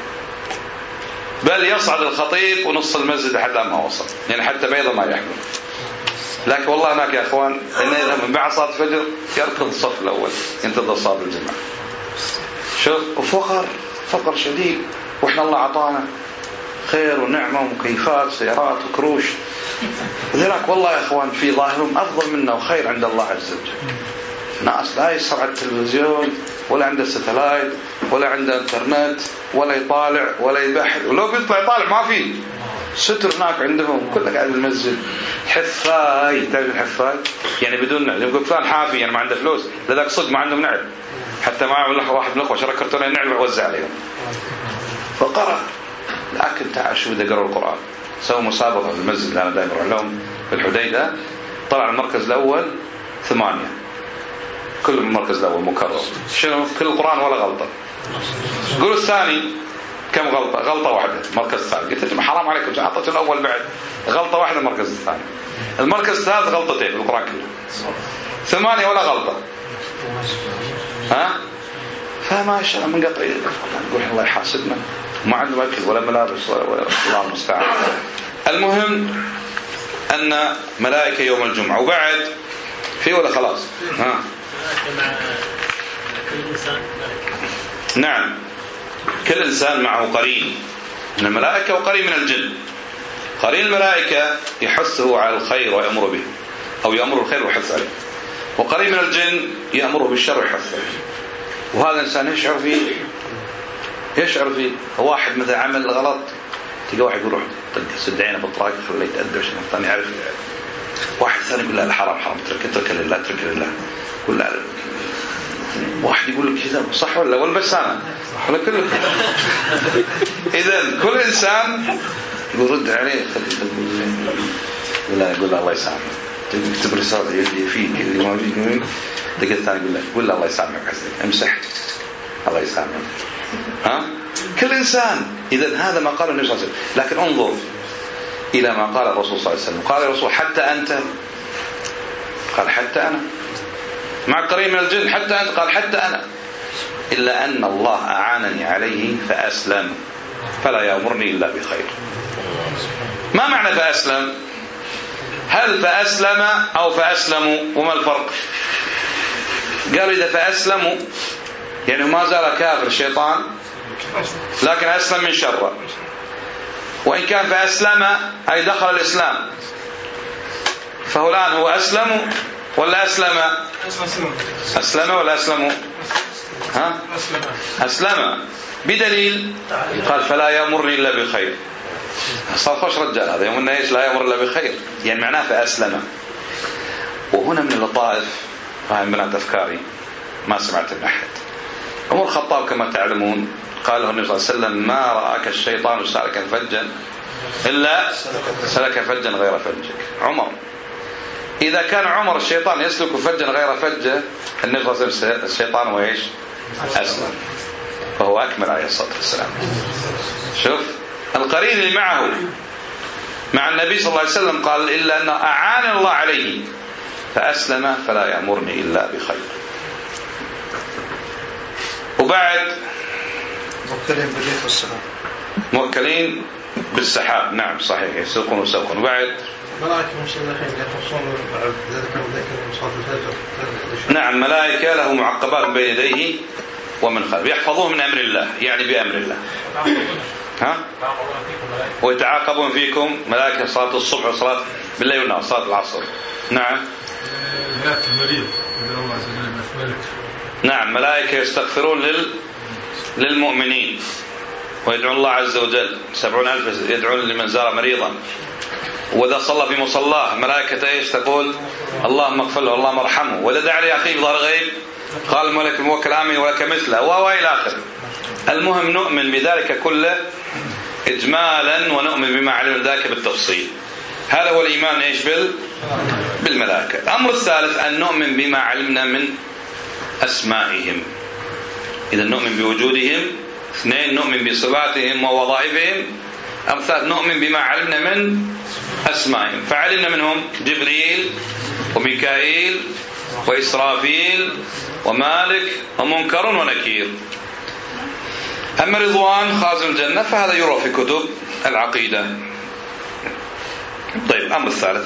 بل يصعد الخطيب ونص المسجد لحد ما وصل، يعني حتى بيضا ما يحمل. لكن والله هناك يا اخوان إنه من بعد صلاة الفجر يركض الصف الأول ينتظر صلاة الجمعة. شوف وفقر فقر شديد، واحنا الله عطانا خير ونعمة ومكيفات سيارات وكروش. لذلك والله يا اخوان في ظاهرهم أفضل منا وخير عند الله عز وجل. ناس لا يسمع التلفزيون ولا عنده ستلايت ولا عنده انترنت ولا يطالع ولا يبحث، ولو بيطلع يطالع ما فيه ستر هناك عندهم كله قاعد بالمسجد. حفاي، تعرف الحفاي يعني بدون نعل، يقول فلان حافي يعني ما عنده فلوس، لذلك صدق ما عندهم نعل، حتى ما يعمل له واحد من الاخوه شرى كرتونه نعل ويوزع عليهم. فقرأ. لكن تعال شو اذا قرأوا القرآن سووا مسابقه في المسجد اللي انا دائما اروح لهم في الحديده، طلع المركز الاول ثمانيه كلهم المركز الاول مكرر، شنو كل القرآن ولا غلطه. قولوا الثاني كم غلطة؟ غلطة واحدة المركز الثاني. قلت لهم حرام عليكم أعطيت الأول بعد غلطة واحدة المركز الثاني. المركز الثالث غلطتين في القرآن كله، ثمانية ولا غلطة. ها فما شاء الله من قطع نقول الله يحاسبنا، ما عندنا أكل ولا ملابس ولا, ولا الله المستعان. المهم أن ملائكة يوم الجمعة. وبعد في ولا خلاص؟ ها نعم كل إنسان معه قرين من الملائكة وقرين من الجن. قرين الملائكة يحثه على الخير ويأمر به أو يأمر الخير ويحث عليه، وقرين من الجن يأمره بالشر ويحث عليه. وهذا الإنسان يشعر فيه يشعر فيه واحد مثلا عمل غلط تلقى واحد يروح سد عينه بالطراق خليه يتأدب عشان الثاني يعرف، واحد ثاني يقول لا الحرام حرام اترك اترك لله اترك لله، يقول لا واحد يقول لك كذا صح ولا ولا بس انا ولا كله. اذا كل انسان يرد عليه ولا يقول الله يسامحك، تكتب رساله يدي فيك اللي ما فيك مين دقيقه الثاني يقول لك ولا الله يسامحك حسنك امسح الله يسامحك. ها كل انسان. اذا هذا ما قاله النبي صلى الله عليه وسلم. لكن انظر الى ما قال الرسول صلى الله عليه وسلم. قال الرسول حتى انت، قال حتى انا مع قرين من الجن، حتى أنت، قال حتى أنا، إلا أن الله أعانني عليه فأسلم فلا يأمرني إلا بخير. ما معنى فأسلم؟ هل فأسلم أو فأسلموا؟ وما الفرق؟ قالوا إذا فأسلموا يعني ما زال كافر الشيطان لكن أسلم من شره، وإن كان فأسلم أي دخل الإسلام، فهو الآن هو أسلم ولا أسلم؟ أسلم ولا أسلموا؟ ها؟ أسلم. بدليل قال فلا يأمرني إلا بخير. صار خوش رجال هذا يوم إيش لا يأمر إلا بخير، يعني معناه فأسلم. وهنا من اللطائف فهم بنات أفكاري ما سمعت من أحد. عمر الخطاب كما تعلمون قال له النبي صلى الله عليه وسلم ما رآك الشيطان سالكا فجا إلا سلك فجا غير فجك. عمر إذا كان عمر الشيطان يسلك فجا غير فجه، النبي صلى الله عليه وسلم الشيطان هو إيش؟ أسلم، فهو أكمل عليه الصلاة والسلام. شوف القرين اللي معه مع النبي صلى الله عليه وسلم قال إلا أنه أعان الله عليه فأسلم فلا يأمرني إلا بخير. وبعد موكلين بالريح والسحاب، موكلين بالسحاب. نعم صحيح يسوقون وسوقون. وبعد ملائكة مسلحين يحفظون بعد ذلك من صلاة الفجر. نعم ملائكة له معقبات بين يديه ومن خلفه يحفظوه من أمر الله، يعني بأمر الله. ها؟ ويتعاقبون فيكم ملائكة صلاة الصبح وصلاة بالليل والنهار صلاة العصر. نعم نعم ملائكة يستغفرون لل... للمؤمنين ويدعون الله عز وجل. سبعون ألف يدعون لمن زار مريضا وإذا صلى في مصلاه ملائكة إيش تقول؟ اللهم اغفر له اللهم ارحمه. وإذا دعا لأخيه بظهر غيب قال الملك الموكل آمين ولك مثله وإلى آخره. المهم نؤمن بذلك كله إجمالا ونؤمن بما علمنا ذلك بالتفصيل. هذا هو الإيمان إيش بال بالملائكة. الأمر الثالث أن نؤمن بما علمنا من أسمائهم. إذا نؤمن بوجودهم. اثنين نؤمن بصفاتهم ووظائفهم. ثلاث نؤمن بما علمنا من أسمائهم. فعلمنا منهم جبريل وميكائيل وإسرافيل ومالك ومنكر ونكير. أما رضوان خازن الجنة فهذا يروى في كتب العقيدة. طيب الأمر الثالث.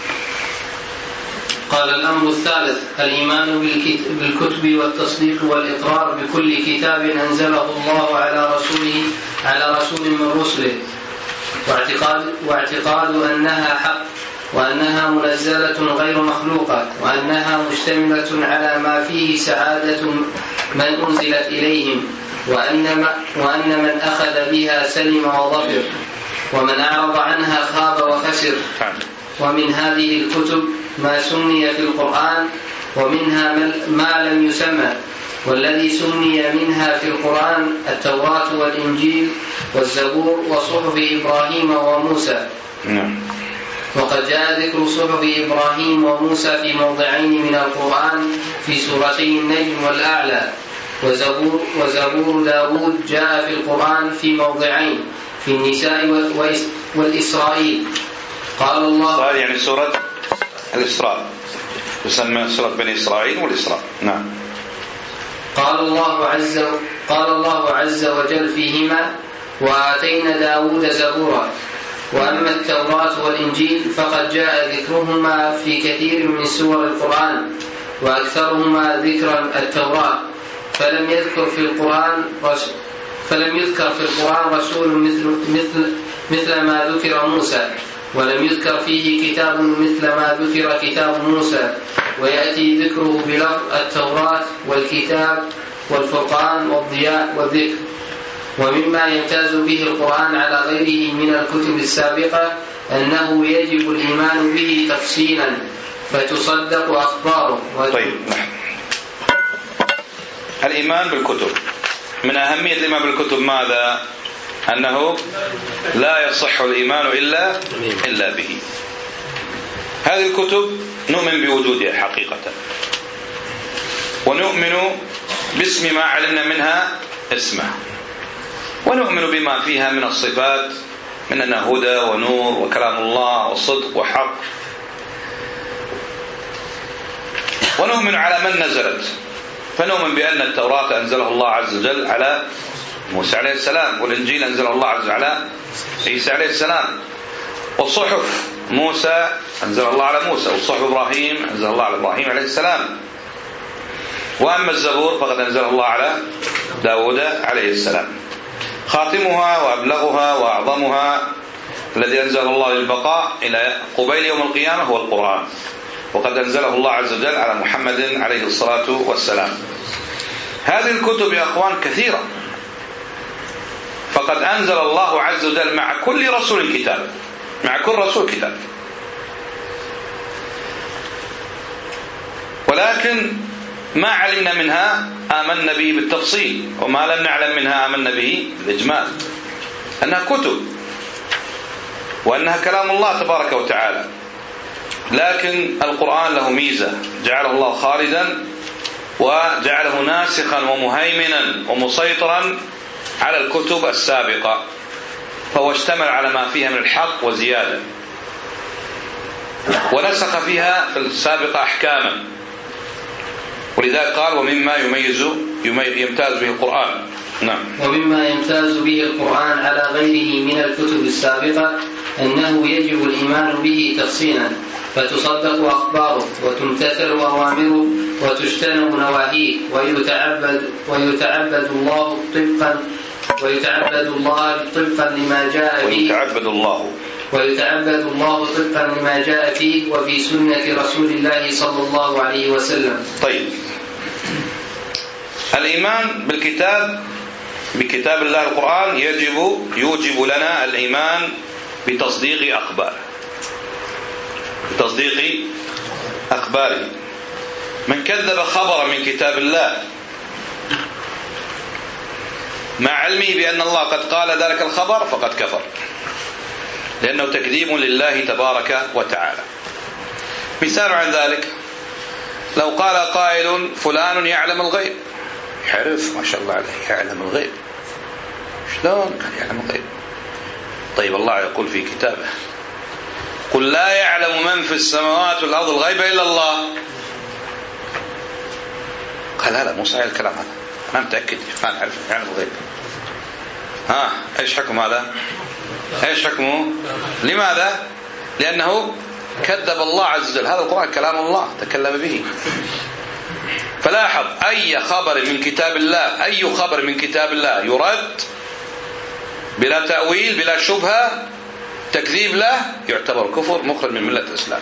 قال الأمر الثالث الإيمان بالكتب والتصديق والإقرار بكل كتاب أنزله الله على رسوله على رسول من رسله واعتقاد, واعتقاد أنها حق وأنها منزلة غير مخلوقة وأنها مشتملة على ما فيه سعادة من أنزلت إليهم وأن, وأن من أخذ بها سلم وظفر ومن أعرض عنها خاب وخسر. ومن هذه الكتب ما سمي في القرآن ومنها ما لم يسمى، والذي سمي منها في القرآن التوراة والإنجيل والزبور وصحف إبراهيم وموسى. وقد جاء ذكر صحف إبراهيم وموسى في موضعين من القرآن في سورتي النجم والأعلى. وزبور, وزبور داود جاء في القرآن في موضعين في النساء والإسرائيل. قال الله يعني سورة الإسراء تسمى سورة بني إسرائيل والإسراء. نعم. قال الله عز قال الله عز وجل فيهما وآتينا داود زبورا. وأما التوراة والإنجيل فقد جاء ذكرهما في كثير من سور القرآن وأكثرهما ذكرا التوراة، فلم يذكر في القرآن رسول فلم يذكر في القرآن رسول مثل مثل مثل ما ذكر موسى، ولم يذكر فيه كتاب مثل ما ذكر كتاب موسى، ويأتي ذكره بلفظ التوراة والكتاب والفرقان والضياء والذكر. ومما يمتاز به القرآن على غيره من الكتب السابقة أنه يجب الإيمان به تفصيلا فتصدق أخباره. طيب الإيمان بالكتب من أهمية الإيمان بالكتب ماذا؟ أنه لا يصح الإيمان إلا إلا به. هذه الكتب نؤمن بوجودها حقيقة، ونؤمن باسم ما علمنا منها اسمه، ونؤمن بما فيها من الصفات من أنها هدى ونور وكلام الله وصدق وحق، ونؤمن على من نزلت. فنؤمن بأن التوراة أنزلها الله عز وجل على موسى عليه السلام، والإنجيل أنزله الله عز وجل على عيسى عليه السلام، والصحف موسى أنزل الله على موسى، والصحف إبراهيم أنزل الله على إبراهيم عليه السلام. وأما الزبور فقد أنزله الله على داود عليه السلام. خاتمها وأبلغها وأعظمها الذي أنزل الله للبقاء إلى قبيل يوم القيامة هو القرآن، وقد أنزله الله عز وجل على محمد عليه الصلاة والسلام. هذه الكتب يا أخوان كثيرة، فقد أنزل الله عز وجل مع كل رسول كتاب، مع كل رسول كتاب، ولكن ما علمنا منها آمنا به بالتفصيل، وما لم نعلم منها آمنا به بالإجمال، أنها كتب وأنها كلام الله تبارك وتعالى. لكن القرآن له ميزة، جعله الله خالدا وجعله ناسخا ومهيمنا ومسيطرا على الكتب السابقة، فهو اشتمل على ما فيها من الحق وزيادة، ونسخ فيها في السابقة أحكاما. ولذلك قال ومما يميز يمتاز به القرآن. نعم. ومما يمتاز به القرآن على غيره من الكتب السابقة أنه يجب الإيمان به تفصيلا فتصدق أخباره وتمتثل أوامره وتجتنب نواهيه، ويتعبد ويتعبد الله طبقا ويتعبد الله طبقا لما جاء فيه ويتعبد الله ويتعبد الله طبقا لما جاء فيه وفي سنة رسول الله صلى الله عليه وسلم. طيب، الإيمان بالكتاب بكتاب الله القرآن يجب يوجب لنا الإيمان بتصديق أخباره. تصديق أخباره. من كذب خبرا من كتاب الله مع علمه بأن الله قد قال ذلك الخبر فقد كفر، لأنه تكذيب لله تبارك وتعالى. مثال عن ذلك لو قال قائل فلان يعلم الغيب، حرف ما شاء الله عليه يعلم الغيب، شلون كان يعلم الغيب؟ طيب الله يقول في كتابه قل لا يعلم من في السماوات والأرض الغيب إلا الله. قال لا لا مو صحيح الكلام هذا، أنا متأكد فلان عارف يعلم الغيب. ها ايش حكم هذا؟ ايش حكمه؟ لماذا؟ لأنه كذب الله عز وجل. هذا القرآن كلام الله تكلم به. فلاحظ أي خبر من كتاب الله، أي خبر من كتاب الله يرد بلا تأويل بلا شبهة، تكذيب له، يعتبر كفر مخرج من ملة الإسلام.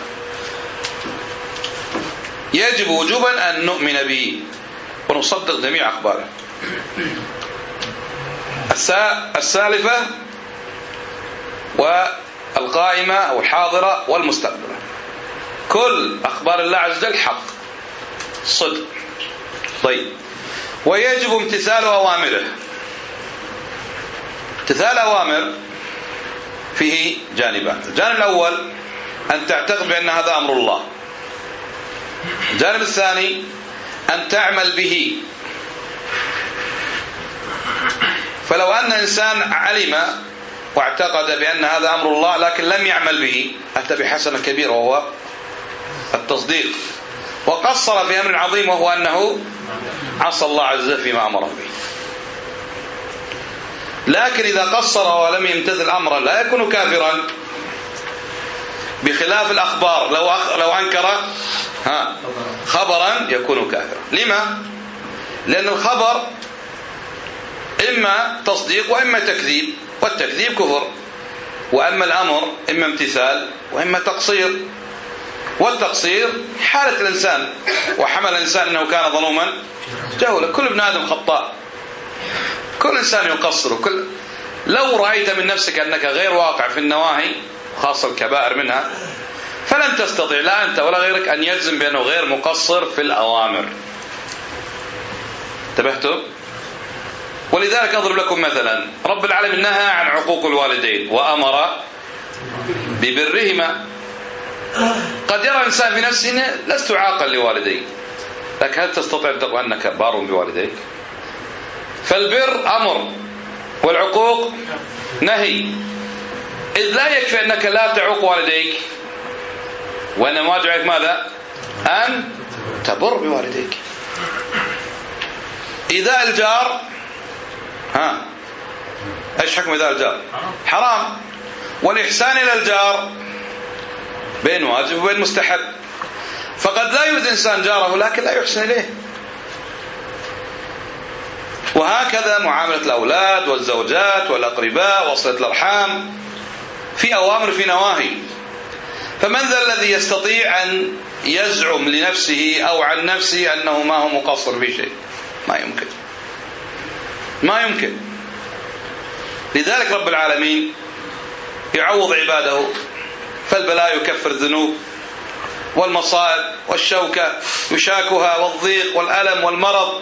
يجب وجوبا أن نؤمن به ونصدق جميع أخباره السالفة والقائمة أو الحاضرة والمستقبلة. كل أخبار الله عز وجل حق صدق. طيب، ويجب امتثال أوامره. امتثال أوامر فيه جانبان. الجانب الأول أن تعتقد بأن هذا أمر الله. الجانب الثاني أن تعمل به. فلو أن إنسان علم واعتقد بأن هذا أمر الله لكن لم يعمل به أتى بحسنة كبيرة وهو التصديق، وقصر في أمر عظيم وهو أنه عصى الله عز وجل فيما أمره به. لكن إذا قصر ولم يمتثل أمرا لا يكون كافرا، بخلاف الأخبار. لو أخ... لو أنكر ها خبرا يكون كافرا. لما؟ لأن الخبر إما تصديق وإما تكذيب، والتكذيب كفر. وأما الأمر إما امتثال وإما تقصير، والتقصير حالة الإنسان، وحمل الإنسان أنه كان ظلوما جهولا. كل ابن آدم خطاء، كل إنسان يقصر. وكل لو رأيت من نفسك أنك غير واقع في النواهي خاصة الكبائر منها فلن تستطيع لا أنت ولا غيرك أن يجزم بأنه غير مقصر في الأوامر. انتبهتوا؟ ولذلك أضرب لكم مثلا، رب العالمين نهى عن عقوق الوالدين وأمر ببرهما. قد يرى الإنسان في نفسه لست عاقا لوالدي، لكن هل تستطيع أن تقول أنك بار بوالديك؟ فالبر أمر والعقوق نهي. إذ لا يكفي أنك لا تعوق والديك، وإنما واجب عليك ماذا؟ أن تبر بوالديك. إيذاء الجار ها ايش حكم إيذاء الجار؟ حرام. والإحسان إلى الجار بين واجب وبين مستحب. فقد لا يؤذي إنسان جاره لكن لا يحسن إليه. وهكذا معاملة الأولاد والزوجات والأقرباء وصلة الأرحام، في أوامر في نواهي. فمن ذا الذي يستطيع أن يزعم لنفسه أو عن نفسه أنه ما هو مقصر في شيء؟ ما يمكن، ما يمكن. لذلك رب العالمين يعوض عباده، فالبلاء يكفر الذنوب، والمصائب والشوكة يشاكها، والضيق والألم والمرض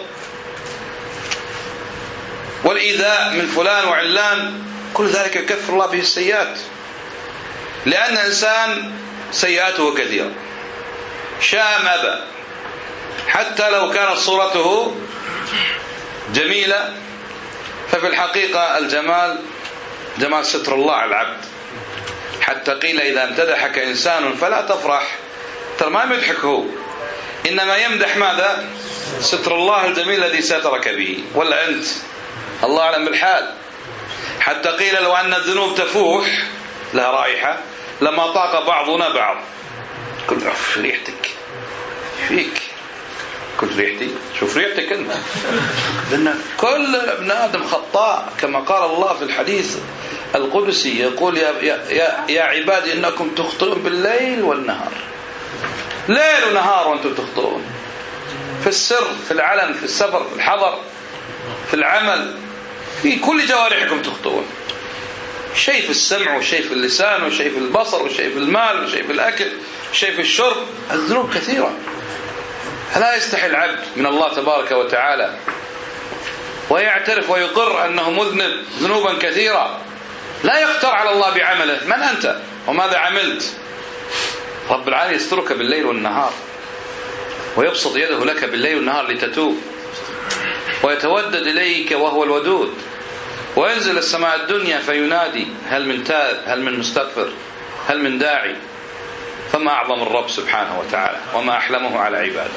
والإيذاء من فلان وعلان، كل ذلك يكفر الله به السيئات. لأن الإنسان سيئاته كثيرة شاء أم أبى، حتى لو كانت صورته جميلة ففي الحقيقة الجمال جمال ستر الله على العبد. حتى قيل إذا امتدحك إنسان فلا تفرح، ترى ما يمدحك هو، إنما يمدح ماذا؟ ستر الله الجميل الذي سترك به، ولا أنت الله أعلم بالحال. حتى قيل لو أن الذنوب تفوح لها رائحة لما طاق بعضنا بعض. كل عف ريحتك فيك، كل ريحتي شوف ريحتك أنت، لأن كل ابن آدم خطاء. كما قال الله في الحديث القدسي يقول يا, يا, يا عبادي إنكم تخطئون بالليل والنهار، ليل ونهار وأنتم تخطئون، في السر في العلن في السفر في الحضر في العمل، في كل جوارحكم تخطئون. شيء في السمع وشيء في اللسان وشيء في البصر وشيء في المال وشيء في الأكل شيء في الشرب. الذنوب كثيرة، فلا يستحي العبد من الله تبارك وتعالى ويعترف ويقر أنه مذنب ذنوبا كثيرة. لا يقتر على الله بعمله. من أنت وماذا عملت؟ رب العالمين يسترك بالليل والنهار ويبسط يده لك بالليل والنهار لتتوب، ويتودد إليك وهو الودود، وينزل السماء الدنيا فينادي هل من تائب، هل من مستغفر، هل من داعي. فما أعظم الرب سبحانه وتعالى وما أحلمه على عباده.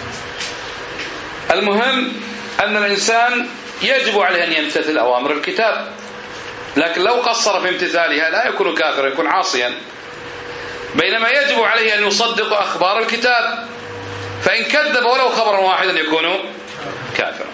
المهم أن الإنسان يجب عليه أن يمتثل أوامر الكتاب، لكن لو قصر في امتثالها لا يكون كافرا، يكون عاصيا. بينما يجب عليه أن يصدق أخبار الكتاب، فإن كذب ولو خبرا واحدا يكون كافرا.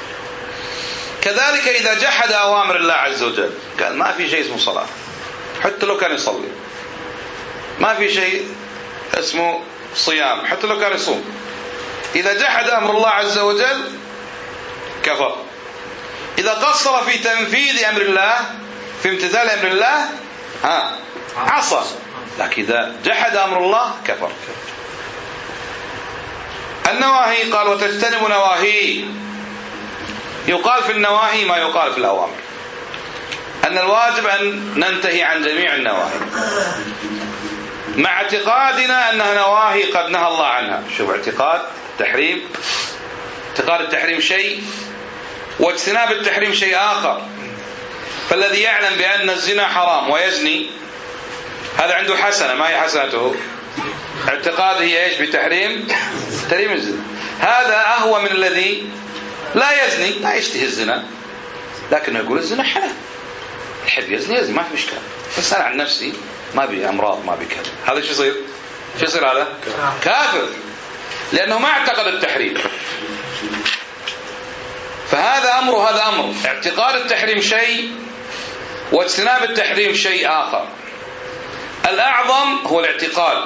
كذلك إذا جحد أوامر الله عز وجل، قال ما في شيء اسمه صلاة حتى لو كان يصلي، ما في شيء اسمه صيام حتى لو كان يصوم، إذا جحد أمر الله عز وجل كفر. إذا قصر في تنفيذ أمر الله، في امتثال أمر الله، ها عصى. لكن إذا جحد أمر الله كفر. النواهي قال وتجتنب نواهي. يقال في النواهي ما يقال في الأوامر، أن الواجب أن ننتهي عن جميع النواهي مع اعتقادنا أنها نواهي قد نهى الله عنها. شوف، اعتقاد التحريم، اعتقاد التحريم شيء واجتناب التحريم شيء آخر. فالذي يعلم بأن الزنا حرام ويزني هذا عنده حسنة، ما هي حسنته؟ اعتقاده هي ايش؟ بتحريم تحريم الزنا. هذا أهوى من الذي لا يزني، لا يشتهي الزنا لكنه يقول الزنا حلال، يحب يزني يزني ما في مشكلة، بس أنا عن نفسي ما بي أمراض ما بي كذا. هذا شو يصير؟ شو يصير هذا؟ كافر، لأنه ما اعتقد التحريم. فهذا أمر وهذا أمر، اعتقاد التحريم شيء واجتناب التحريم شيء آخر. الأعظم هو الاعتقاد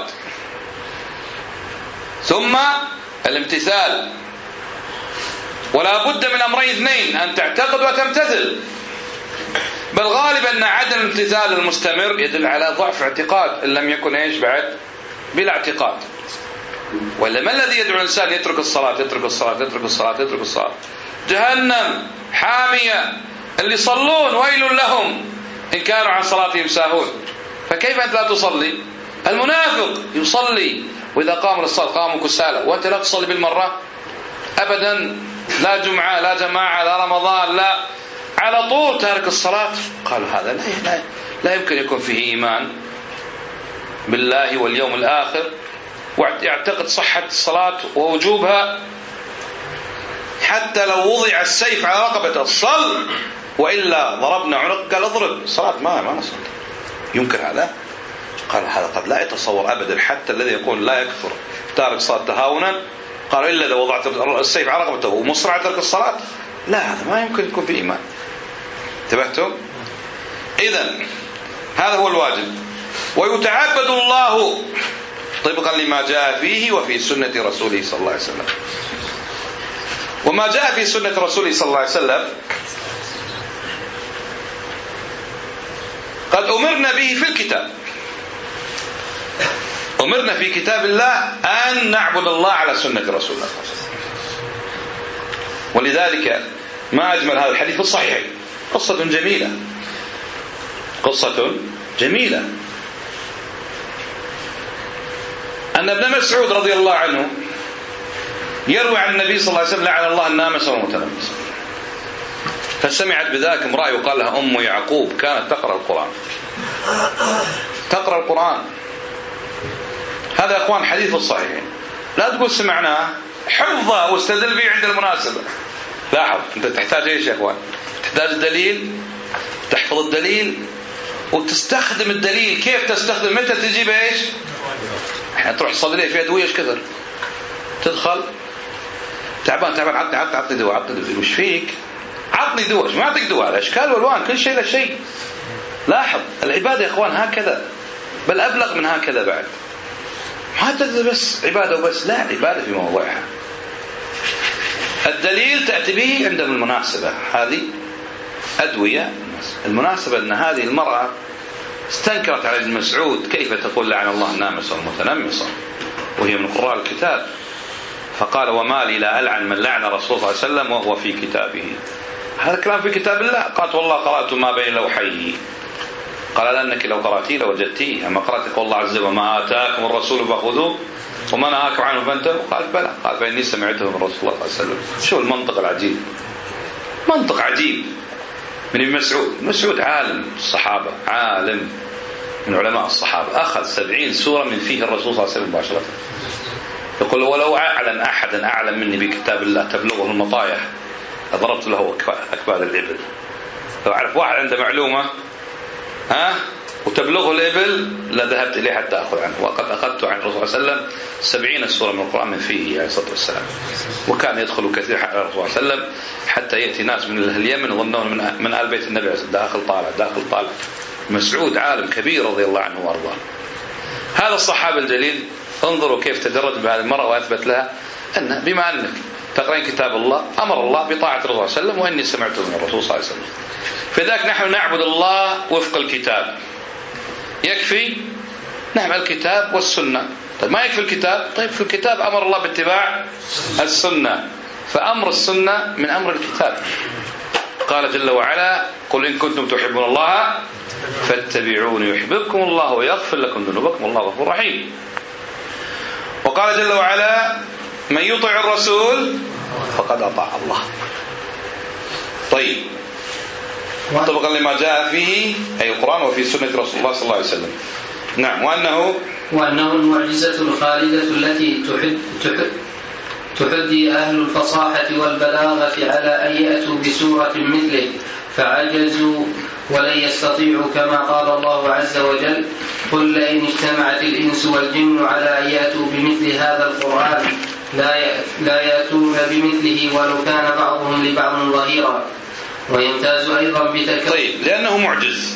ثم الامتثال، ولا بد من أمرين اثنين، أن تعتقد وتمتثل. بل غالبا أن عدم الامتثال المستمر يدل على ضعف اعتقاد، إن لم يكن ايش بعد بلا اعتقاد. ولا ما الذي يدعو الإنسان يترك الصلاة يترك الصلاة يترك الصلاة يترك الصلاة؟ جهنم حامية، اللي يصلون ويل لهم إن كانوا عن صلاتهم ساهون. فكيف أنت لا تصلي؟ المنافق يصلي وإذا قام للصلاة قاموا كسالى، وأنت لا تصلي بالمرة أبدا، لا جمعة لا جماعة لا رمضان لا، على طول تارك الصلاة. قالوا هذا لا, لا يمكن يكون فيه إيمان بالله واليوم الآخر ويعتقد صحة الصلاة ووجوبها، حتى لو وضع السيف على رقبته صل وإلا ضربنا عنق. قال اضرب الصلاة ما ما نصلي. يمكن هذا؟ قال هذا قد لا يتصور أبدا، حتى الذي يقول لا يكفر تارك الصلاة تهاونا، قال إلا إذا وضعت السيف على رقبته ومصر على ترك الصلاة، لا هذا ما يمكن يكون في إيمان. انتبهتم؟ إذن هذا هو الواجب. ويتعبد الله طبقا لما جاء فيه وفي سنة رسوله صلى الله عليه وسلم. وما جاء في سنة رسوله صلى الله عليه وسلم قد أمرنا به في الكتاب، أمرنا في كتاب الله أن نعبد الله على سنة رسول الله. ولذلك ما أجمل هذا الحديث الصحيح، قصة جميلة، قصة جميلة أن ابن مسعود رضي الله عنه يروي عن النبي صلى الله عليه وسلم لعن الله النامس والمتنمس. فسمعت بذلك امرأة يقال لها أم يعقوب، كانت تقرأ القرآن تقرأ القرآن هذا يا أخوان حديث الصحيح، لا تقول سمعناه، حفظه واستدل به عند المناسبة. لاحظ أنت تحتاج إيش يا أخوان؟ تحتاج الدليل، تحفظ الدليل وتستخدم الدليل. كيف تستخدم؟ متى تجيب إيش؟ يعني تروح تصلي في أدوية إيش كثر، تدخل تعبان تعبان عطني عطني عطني دواء عطني دواء، وش فيك؟ عطني دواء، ما أعطيك دواء، الأشكال والألوان كل شيء لا شيء. لاحظ العبادة يا أخوان هكذا، بل أبلغ من هكذا بعد. ما تدري بس عبادة وبس، لا، عبادة في موضوعها. الدليل تأتي به عند المناسبة. هذه أدوية، المناسبة أن هذه المرأة استنكرت على ابن مسعود: كيف تقول لعن الله النامصة والمتنمصة وهي من قراء الكتاب؟ فقال: وما لي لا ألعن من لعن رسول الله صلى الله عليه وسلم وهو في كتابه. هذا كلام في كتاب الله. قالت: والله قرأت ما بين لوحيه. قال: لأنك لو قرأتيه لوجدتيه، أما قرأت قول الله عز وجل: وما آتاكم الرسول فخذوه وما نهاكم عنه فانتهوا. قال: بلى. قال: فإني سمعته من رسول الله صلى الله عليه وسلم. شو المنطق العجيب، منطق عجيب من ابن مسعود. مسعود عالم الصحابة، عالم من علماء الصحابة، أخذ سبعين سورة من فيه الرسول صلى الله عليه وسلم مباشرة. يقول: ولو أعلم أحدا أعلم مني بكتاب الله تبلغه المطايح ضربت له أكباد الإبل. لو أعرف واحد عنده معلومة ها وتبلغه الإبل لذهبت إليه حتى أخذ عنه، وقد أخذت عن الرسول صلى الله عليه وسلم سبعين سورة من القرآن من فيه عليه الصلاة والسلام. وكان يدخل كثير على الرسول صلى الله عليه وسلم حتى يأتي ناس من اليمن وظنون من من آل بيت النبي داخل طالع داخل طالع. مسعود عالم كبير رضي الله عنه وأرضاه. هذا الصحابي الجليل انظروا كيف تدرج بهذه المرة وأثبت لها أن بما أنك تقرأين كتاب الله أمر الله بطاعة الرسول صلى الله عليه وسلم، وإني سمعته من الرسول صلى الله عليه وسلم. فذلك نحن نعبد الله وفق الكتاب. يكفي نعم الكتاب والسنة. طيب ما يكفي الكتاب؟ طيب في الكتاب أمر الله باتباع السنة، فأمر السنة من أمر الكتاب. قال جل وعلا: قل إن كنتم تحبون الله فاتبعوني يحببكم الله ويغفر لكم ذنوبكم والله غفور رحيم. وقال جل وعلا: من يطع الرسول فقد أطاع الله. طيب طبقا لما جاء فيه أي القرآن وفي سنة رسول الله صلى الله عليه وسلم. نعم. وأنه وأنه المعجزة الخالدة التي تحد تحد تحدي أهل الفصاحة والبلاغة على أن يأتوا بسورة مثله فعجزوا ولن يستطيعوا، كما قال الله عز وجل: قل لئن اجتمعت الإنس والجن على أن يأتوا بمثل هذا القرآن لا يأتون بمثله ولو كان بعضهم لبعض ظهيرا. ويمتاز أيضا بتكرر طيب لأنه معجز.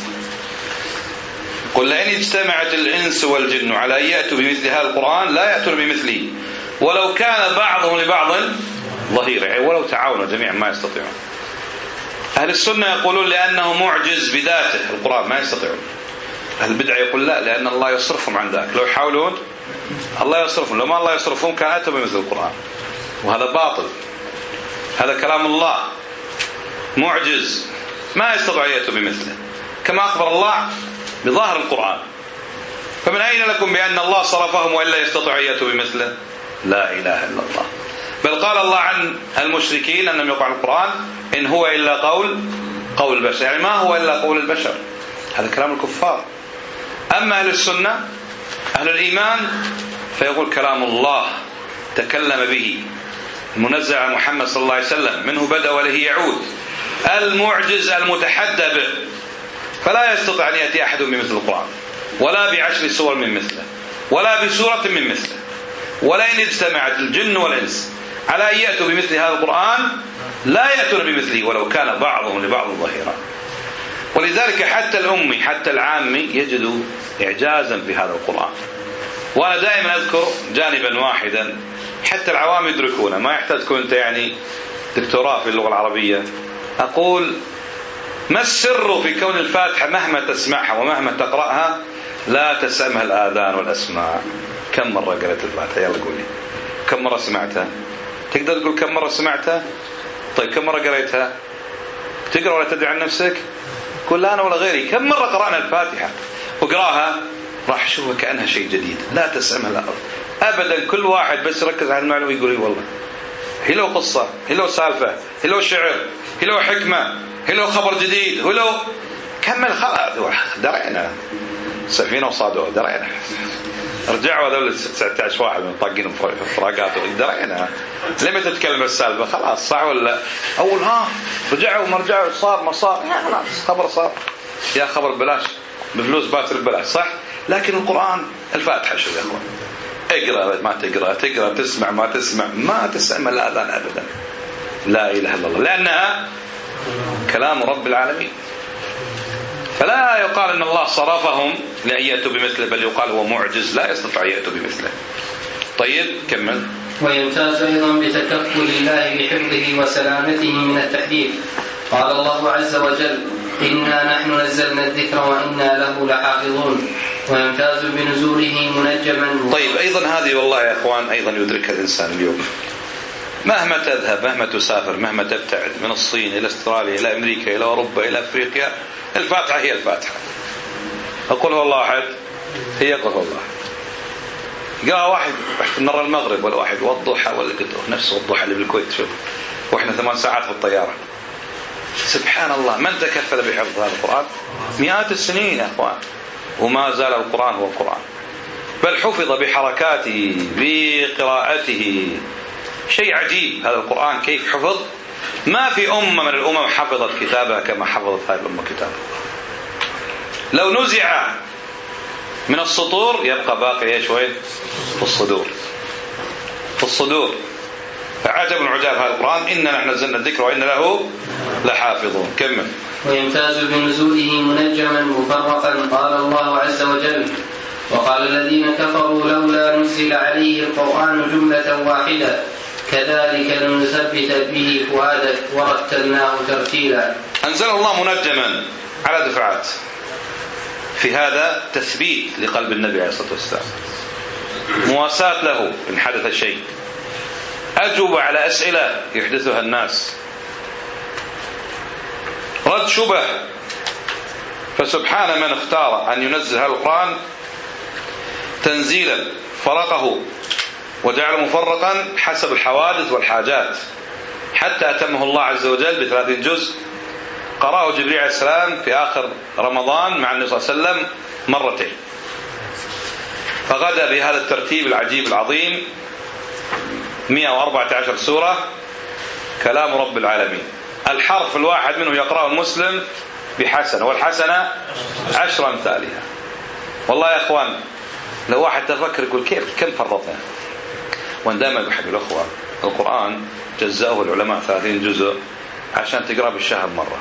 قل لئن اجتمعت الإنس والجن على أن يأتوا بمثل هذا القرآن لا يأتون بمثله ولو كان بعضهم لبعض ظهيرا، يعني ولو تعاونوا جميعا ما يستطيعون. أهل السنة يقولون لأنه معجز بذاته القرآن ما يستطيعون. أهل البدع يقول لا، لأن الله يصرفهم عن ذلك. لو يحاولون الله يصرفهم، لو ما الله يصرفهم كان أتوا بمثل القرآن، وهذا باطل. هذا كلام الله معجز ما يستطيع أن يأتوا بمثله، كما أخبر الله بظاهر القرآن. فمن أين لكم بأن الله صرفهم وإلا يستطيع أن يأتوا بمثله؟ لا إله إلا الله. بل قال الله عن المشركين أنهم يقعون القرآن: إن هو إلا قول قول البشر، يعني ما هو إلا قول البشر. هذا كلام الكفار. أما أهل السنة أهل الإيمان فيقول كلام الله تكلم به المنزل عن محمد صلى الله عليه وسلم، منه بدأ وله يعود، المعجز المتحدى به، فلا يستطيع أن يأتي أحد بمثل القرآن ولا بعشر سور من مثله ولا بسورة من مثله. ولئن اجتمعت الجن والإنس على أن يأتوا بمثل هذا القرآن لا يأتون بمثله ولو كان بعضهم لبعض ظهيرا. ولذلك حتى الأمي حتى العامي يجد إعجازا في هذا القرآن. وأنا دائما أذكر جانبا واحدا حتى العوام يدركونه، ما يحتاج تكون أنت يعني دكتوراه في اللغة العربية. أقول: ما السر في كون الفاتحة مهما تسمعها ومهما تقرأها لا تسمها الآذان والأسماع؟ كم مرة قرأت الفاتحة؟ يلا قولي كم مرة سمعتها؟ تقدر تقول كم مرة سمعتها؟ طيب كم مرة قرأتها؟ تقرأ ولا تدري عن نفسك؟ قول لا أنا ولا غيري كم مرة قرأنا الفاتحة وقراها راح شوفها كأنها شيء جديد، لا تسمها الأرض أبدا. كل واحد بس يركز على المعلومة يقول لي والله هي لو قصة، هي لو سالفة، هي لو شعر، هي لو حكمة، هي لو خبر جديد، هي لو كمل خلاص درينا سفينة وصادوها درينا. رجعوا هذول تسعة عشر واحد من طاقين فراقات درينا. لما تتكلم السالفة خلاص صح ولا أول ها رجعوا وما رجعوا صار ما صار خلاص خبر صار. يا خبر بلاش بفلوس باتر بلاش صح. لكن القرآن الفاتحة شو يا أخوان، اقرأ ما تقرأ، تقرأ تسمع ما تسمع ما تسمع الآذان أبدا. لا إله إلا الله، لأنها كلام رب العالمين. فلا يقال أن الله صرفهم لأن يأتوا بمثله، بل يقال هو معجز لا يستطيع أن يأتوا بمثله. طيب كمل. ويمتاز أيضا بتكفل الله بحفظه وسلامته من التحديث. قال الله عز وجل: إنا نحن نزلنا الذكر وإنا له لحافظون. ويمتاز بنزوله منجما. طيب أيضا هذه والله يا أخوان أيضا يدركها الإنسان اليوم، مهما تذهب مهما تسافر مهما تبتعد من الصين إلى استراليا إلى أمريكا إلى أوروبا إلى أفريقيا، الفاتحة هي الفاتحة. أقول هو الله أحد هي قل هو الله. قال واحد نرى المغرب ولا واحد والضحى ولا نفس الضحى اللي بالكويت، شوف وإحنا ثمان ساعات في الطيارة. سبحان الله، من تكفل بحفظ هذا القرآن؟ مئات السنين يا أخوان، وما زال القرآن هو القرآن، بل حفظ بحركاته بقراءته. شيء عجيب هذا القرآن كيف حفظ. ما في أمة من الأمم حفظت كتابها كما حفظت هذه الأمة كتابها. لو نزع من السطور يبقى باقي ايش وين؟ في الصدور، في الصدور. فعجب عجاب هذا القرآن. إنا نحن نزلنا الذكر وإنا له لحافظون. كمل. ويمتاز بنزوله منجما مفرقا. قال الله عز وجل: وقال الذين كفروا لولا نزل عليه القرآن جملة واحدة كذلك لنثبت به فؤادك ورتلناه ترتيلا. أنزل الله منجما على دفعات، في هذا تثبيت لقلب النبي عليه الصلاة والسلام، مواساة له إن حدث شيء، أجوبة على أسئلة يحدثها الناس، رد شبه. فسبحان من اختار أن ينزل هذا القرآن تنزيلا فرقه وجعله مفرقا حسب الحوادث والحاجات، حتى أتمه الله عز وجل بثلاثين جزء. قرأه جبريل عليه السلام في آخر رمضان مع النبي صلى الله عليه وسلم مرتين، فغدا بهذا الترتيب العجيب العظيم. مئة وأربعة عشر سورة كلام رب العالمين، الحرف الواحد منه يقرأه المسلم بحسنة، والحسنة عشر أمثالها. والله يا أخوان لو واحد تفكر يقول كيف كم فرطنا. وأنا دائما بحب الأخوة القرآن جزأه العلماء ثلاثين جزء عشان تقرأ بالشهر مرة.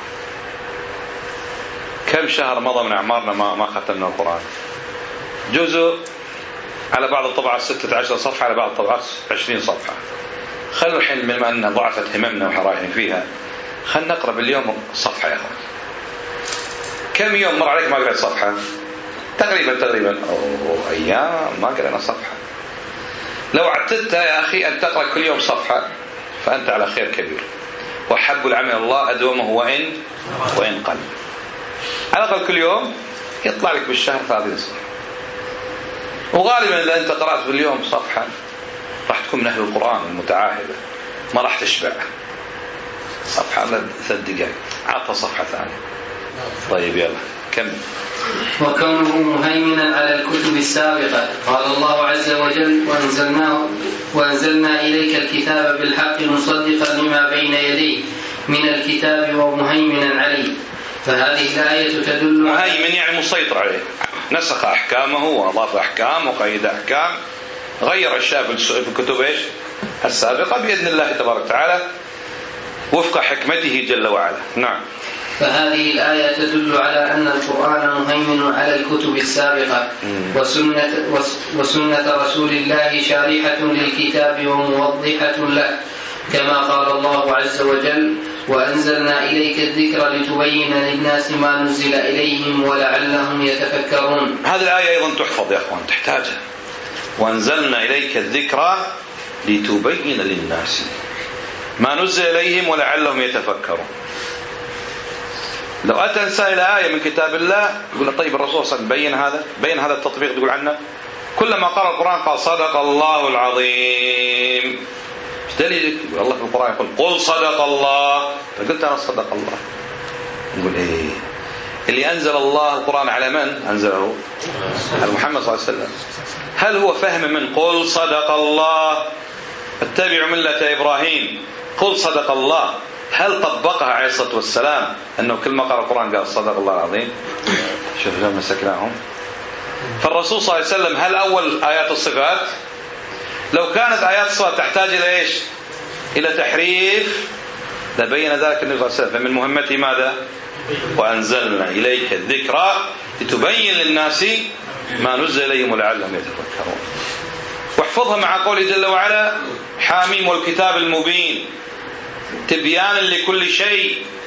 كم شهر مضى من أعمارنا ما ما ختمنا القرآن؟ جزء على بعض الطبعات ستة عشر صفحة، على بعض الطبعات عشرين صفحة. خلوا الحين بما أن ضعفت هممنا وحرائنا فيها، خلنا نقرأ باليوم صفحة يا أخوان. كم يوم مر عليك ما قرأت صفحة؟ تقريبا تقريبا أو أيام ما قرأنا صفحة. لو اعتدت يا أخي أن تقرأ كل يوم صفحة فأنت على خير كبير. وحب العمل الله أدومه وإن وإن قل. على الأقل كل يوم يطلع لك بالشهر ثلاثين صفحة. وغالبا إذا أنت قرأت باليوم صفحة راح تكون من أهل القرآن المتعاهدة، ما راح تشبع. صفحة ثلاث دقائق عطها صفحة ثانية. طيب يلا كمل. وكونه مهيمنا على الكتب السابقة. قال الله عز وجل: وأنزلناه وأنزلنا إليك الكتاب بالحق مصدقا لما بين يديه من الكتاب ومهيمنا عليه. فهذه الآية تدل. مهيمن يعني مسيطر عليه، نسخ أحكامه وأضاف أحكام وقيد أحكام، غير أشياء في الكتب إيش السابقة بإذن الله تبارك وتعالى وفق حكمته جل وعلا. نعم. فهذه الآية تدل على أن القرآن مهيمن على الكتب السابقة، وسنة, وسنة رسول الله شارحة للكتاب وموضحة له، كما قال الله عز وجل: وأنزلنا إليك الذكر لتبين للناس ما نزل إليهم ولعلهم يتفكرون. هذه الآية أيضا تحفظ يا أخوان، تحتاجها. وأنزلنا إليك الذكر لتبين للناس ما نزل إليهم ولعلهم يتفكرون. لو أتى إنسان إلى آية من كتاب الله يقول طيب الرسول صلى الله عليه وسلم بين هذا بين هذا التطبيق تقول عنه. كلما قرأ القرآن قال صدق الله العظيم. ايش دليلك؟ الله في القرآن يقول قل صدق الله، فقلت أنا صدق الله. نقول إيه اللي أنزل الله القرآن على من أنزله؟ على محمد صلى الله عليه وسلم. هل هو فهم من قل صدق الله اتبعوا ملة إبراهيم قل صدق الله؟ هل طبقها عليه الصلاة والسلام أنه كل ما قرأ القرآن قال صدق الله العظيم؟ شوف لما مسكناهم. فالرسول صلى الله عليه وسلم هل أول آيات الصفات؟ لو كانت آيات الصفات تحتاج إلى إيش؟ إلى تحريف لبين ذلك النبي صلى الله عليه وسلم. فمن مهمته ماذا؟ وأنزلنا إليك الذكر لتبين للناس ما نزل إليهم ولعلهم يتفكرون. واحفظها مع قوله جل وعلا حاميم والكتاب المبين تبيانا لكل شيء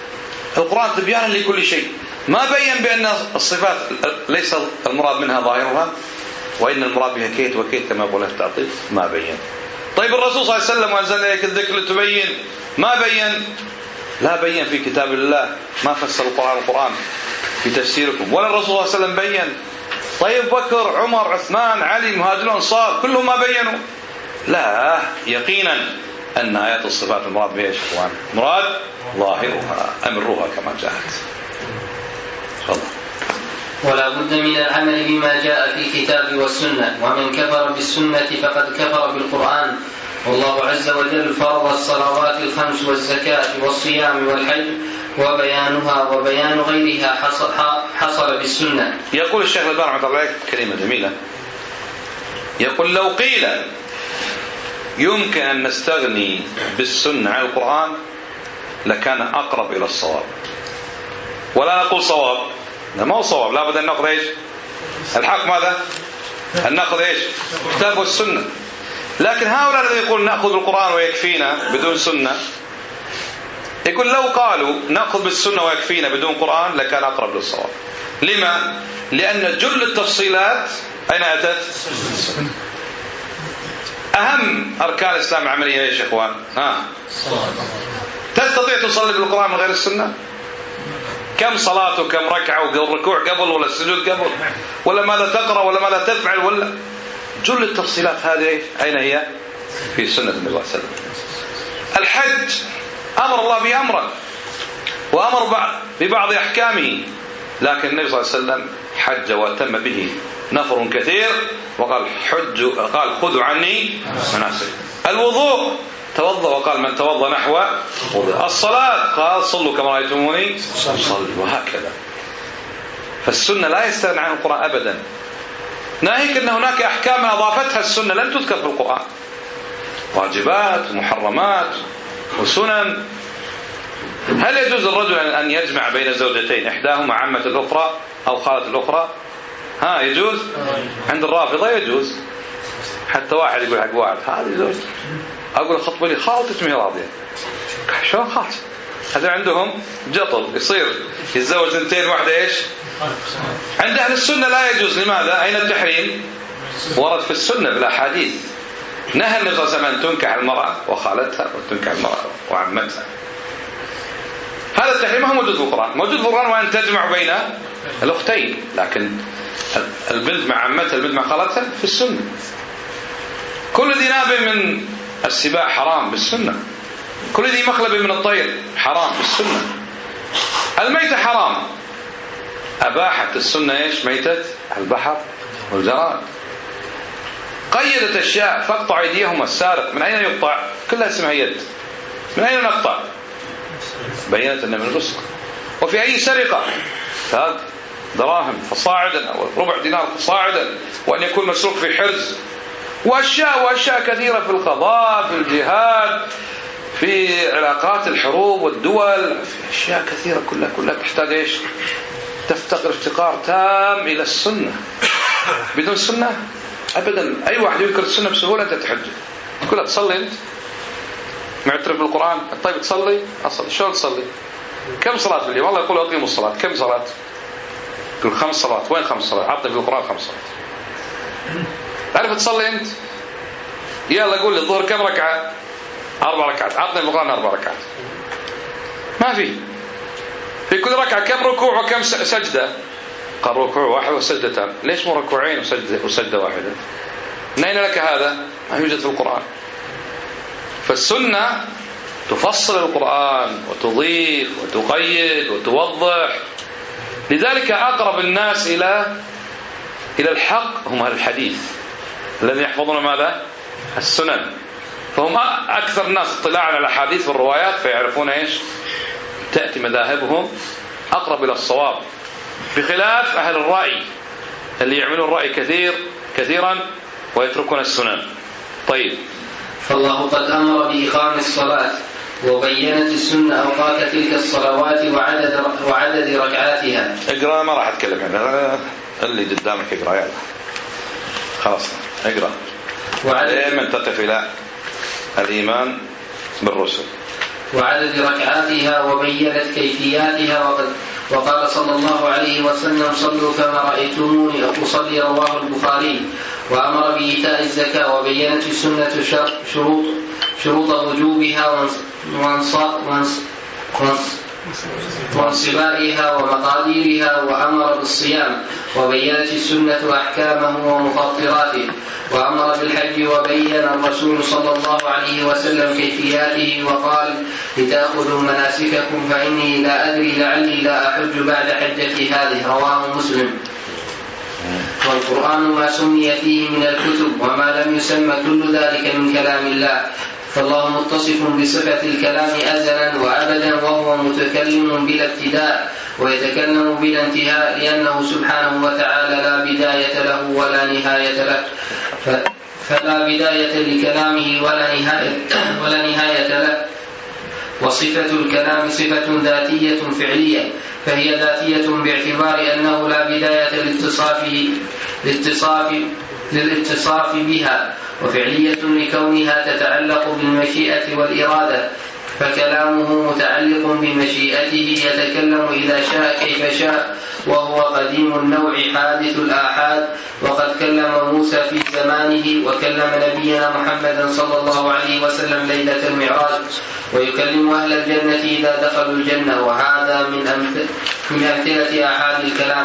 القرآن تبيانا لكل شيء، ما بين بأن الصفات ليس المراد منها ظاهرها وإن المراد بها كيت وكيت كما قلت التعطيل، ما بين. طيب الرسول صلى الله عليه وسلم وأنزلنا إليك الذكر لتبين، ما بين، لا بين في كتاب الله، ما فسر القرآن القرآن في تفسيركم، ولا الرسول صلى الله عليه وسلم بين. طيب بكر عمر عثمان علي مهاجرون أنصار كلهم ما بينوا؟ لا، يقينا أن آيات الصفات المراد بها يا إخوان مراد ظاهرها، أمروها كما جاءت. تفضل. ولا بد من العمل بما جاء في الكتاب والسنة، ومن كفر بالسنة فقد كفر بالقرآن. والله عز وجل فرض الصلوات الخمس والزكاة والصيام والحج، وبيانها وبيان غيرها حصل, حصل بالسنة. يقول الشيخ الألباني رحمه الله كلمة جميلة، يقول لو قيل يمكن أن نستغني بالسنة عن القرآن لكان أقرب إلى الصواب. ولا نقول صواب، ما هو صواب، لا بد أن نأخذ إيش الحق، ماذا أن نأخذ إيش الكتاب والسنة. لكن هؤلاء الذين يقول نأخذ بالقرآن ويكفينا بدون سنة، يقول لو قالوا نأخذ بالسنة ويكفينا بدون قرآن لكان أقرب للصواب. لما؟ لأن جل التفصيلات أين أتت؟ أهم أركان الإسلام العملية يا إخوان، ها تستطيع تصلي بالقرآن من غير السنة؟ كم صلاة وكم ركعة والركوع قبل ولا السجود قبل ولا ماذا تقرأ ولا ماذا تفعل، ولا جل التفصيلات هذه أين هي؟ في سنة النبي صلى الله عليه وسلم. الحج أمر الله بأمره وأمر ببعض أحكامه، لكن النبي صلى الله عليه وسلم حج وتم به نفر كثير وقال حج، قال خذوا عني مناسك. الوضوء توضأ وقال من توضأ نحو وضوء. الصلاة قال صلوا كما رأيتموني صلوا، وهكذا. فالسنة لا يستغنى عن القرآن أبدا، ناهيك أن هناك أحكام أضافتها السنة لن تذكر في القرآن، واجبات ومحرمات وسنن. هل يجوز الرجل أن يجمع بين زوجتين إحداهما عمة الأخرى أو خالة الأخرى؟ ها يجوز؟ عند الرافضة يجوز. حتى واحد يقول حق واحد هذه زوجتي، أقول خطب لي خالتك ما هي راضية، شلون خالتك؟ هذا عندهم جطل يصير يتزوج اثنتين واحدة إيش؟ عند أهل السنة لا يجوز. لماذا؟ أين التحريم؟ ورد في السنة بالأحاديث، نهى النبي صلى الله عليه وسلم أن تنكح المرأة وخالتها وتنكح المرأة وعمتها. هذا التحريم هو موجود في القرآن، موجود في القرآن وأن تجمع بين الأختين، لكن البنت مع عمتها البنت مع خالتها في السنة. كل ذي ناب من السباع حرام بالسنة، كل ذي مخلب من الطير حرام بالسنة. الميتة حرام، أباحت السنة إيش؟ ميتة البحر والجراد. قيدت أشياء فاقطع أيديهم السارق، من أين يقطع؟ كلها اسمها يد، من أين نقطع؟ بينت أن من الرزق. وفي أي سرقة؟ هذا دراهم فصاعدا أو ربع دينار فصاعدا، وأن يكون مسروق في حرز، وأشياء وأشياء كثيرة في القضاء، في الجهاد، في علاقات الحروب والدول، في أشياء كثيرة كلها كلها تحتاج إيش؟ تفتقر افتقار تام إلى السنة. بدون السنة أبدا أي واحد يذكر السنة بسهولة أنت تحجه، تقول تصلي أنت معترف بالقرآن، طيب تصلي أصلي، شلون تصلي؟ كم صلاة في اليوم؟ والله يقول أقيموا الصلاة، كم صلاة؟ يقول خمس صلوات، وين خمس صلوات؟ عطني في القرآن خمس صلوات. تعرف تصلي أنت؟ يلا قول لي الظهر كم ركعة؟ أربع ركعات، عطني في القرآن أربع ركعات. ما في. في كل ركعة كم ركوع وكم سجدة؟ قال ركوع واحد وسجدتان، ليش مو ركوعين وسجدة, وسجدة واحدة؟ من أين لك هذا؟ ما يوجد في القرآن. فالسنة تفصل القرآن وتضيف وتقيد وتوضح. لذلك أقرب الناس إلى إلى الحق هم أهل الحديث الذين يحفظون ماذا؟ السنن، فهم أكثر الناس اطلاعا على الأحاديث والروايات، فيعرفون إيش؟ تأتي مذاهبهم أقرب إلى الصواب، بخلاف أهل الرأي اللي يعملون الرأي كثير كثيرا ويتركون السنن. طيب، فالله قد أمر بإقام الصلاة وبينت السنة أوقات تلك الصلوات وعدد وعدد ركعاتها. اقرأ، ما راح أتكلم عنها، اللي قدامك اقرأ يلا خلاص اقرأ. دائما تقف إلى الإيمان بالرسل. وعدد ركعاتها وبينت كيفياتها. وقد وقال صلى الله عليه وسلم: صلوا كما رأيتموني أصلي، رواه البخاري. وأمر بإيتاء الزكاة وبينت السنة شروط شروط وجوبها وانصبائها ومقاديرها. وأمر بالصيام وبينت السنة أحكامه ومفطراته. وأمر بالحج وبين الرسول صلى الله عليه وسلم كيفياته وقال: لتأخذوا مناسككم فإني لا أدري لعلي لا أحج بعد حجتي هذه، رواه مسلم. والقرآن ما سمي فيه من الكتب وما لم يسمى كل ذلك من كلام الله، فالله متصف بصفة الكلام أزلا وأبدا، وهو متكلم بلا ابتداء ويتكلم بلا انتهاء، لأنه سبحانه وتعالى لا بداية له ولا نهاية له، فلا بداية لكلامه ولا نهاية, ولا نهاية له. وصفة الكلام صفة ذاتية فعلية، فهي ذاتية باعتبار أنه لا بداية للاتصاف للاتصاف بها، وفعلية لكونها تتعلق بالمشيئة والإرادة، فكلامه متعلق بمشيئته يتكلم إذا شاء كيف شاء، وهو قديم النوع حادث الآحاد. وقد كلم موسى في زمانه، وكلم نبينا محمدا صلى الله عليه وسلم ليلة المعراج، ويكلم أهل الجنة إذا دخلوا الجنة. وهذا من أمثلة آحاد الكلام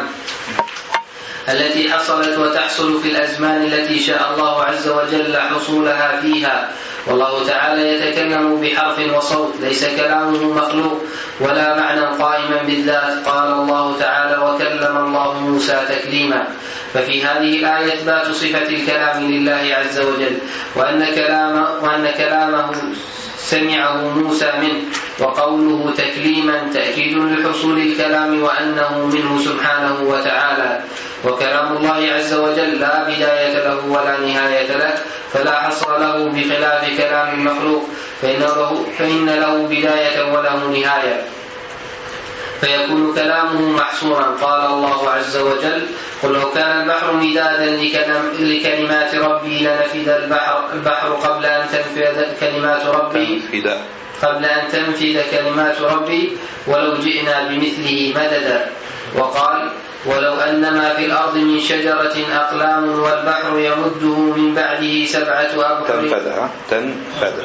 التي حصلت وتحصل في الأزمان التي شاء الله عز وجل حصولها فيها. والله تعالى يتكلم بحرف وصوت، ليس كلامه مخلوق ولا معنى قائما بالذات. قال الله تعالى: وكلم الله موسى تكليما. ففي هذه الآية إثبات صفة الكلام لله عز وجل، وأن كلامه, وأن كلامه سمعه موسى منه. وقوله تكليما تأكيد لحصول الكلام وأنه منه سبحانه وتعالى. وكلام الله عز وجل لا بداية له ولا نهاية له، فلا حصر له بخلاف كلام المخلوق، فإن له, فإن له بداية وله نهاية، فيكون كلامه محصورا. قال الله عز وجل: قل لو كان البحر مدادا لكلمات ربي لنفد البحر, البحر قبل أن تنفذ كلمات ربي قبل أن تنفذ كلمات ربي ولو جئنا بمثله مددا. وقال: ولو أن ما في الأرض من شجرة أقلام والبحر يمده من بعده سبعة أبحر. تنفذ تنفذ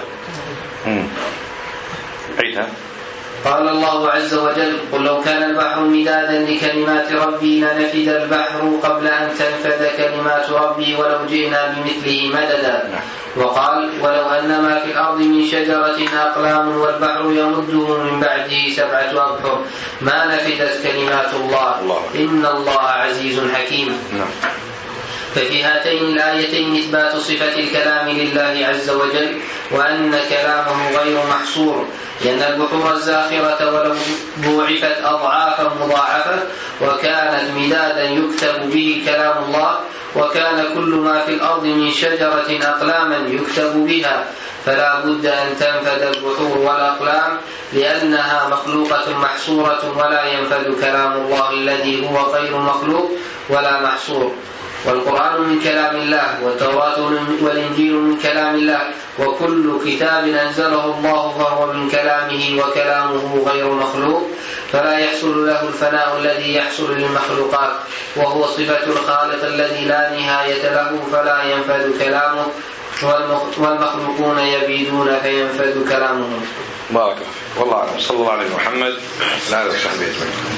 عيدها. قال الله عز وجل: قل لو كان البحر مدادا لكلمات ربي لنفد البحر قبل أن تنفذ كلمات ربي ولو جئنا بمثله مددا. وقال: ولو أن ما في الأرض من شجرة أقلام والبحر يمده من بعده سبعة أبحر ما نفدت كلمات الله إن الله عزيز حكيم. ففي هاتين الآيتين إثبات صفة الكلام لله عز وجل، وأن كلامه غير محصور، لأن البحور الزاخرة ولو ضوعفت أضعافا مضاعفة وكانت مدادا يكتب به كلام الله، وكان كل ما في الأرض من شجرة أقلاما يكتب بها، فلا بد أن تنفد البحور والأقلام لأنها مخلوقة محصورة، ولا ينفد كلام الله الذي هو غير مخلوق ولا محصور. والقرآن من كلام الله، والتوراة والإنجيل من كلام الله، وكل كتاب أنزله الله فهو من كلامه، وكلامه غير مخلوق، فلا يحصل له الفناء الذي يحصل للمخلوقات، وهو صفة الخالق الذي لا نهاية له، فلا ينفذ كلامه، والمخلوقون يبيدون فينفذ كلامه. بارك الله. والله صلى الله عليه محمد لا يصح به.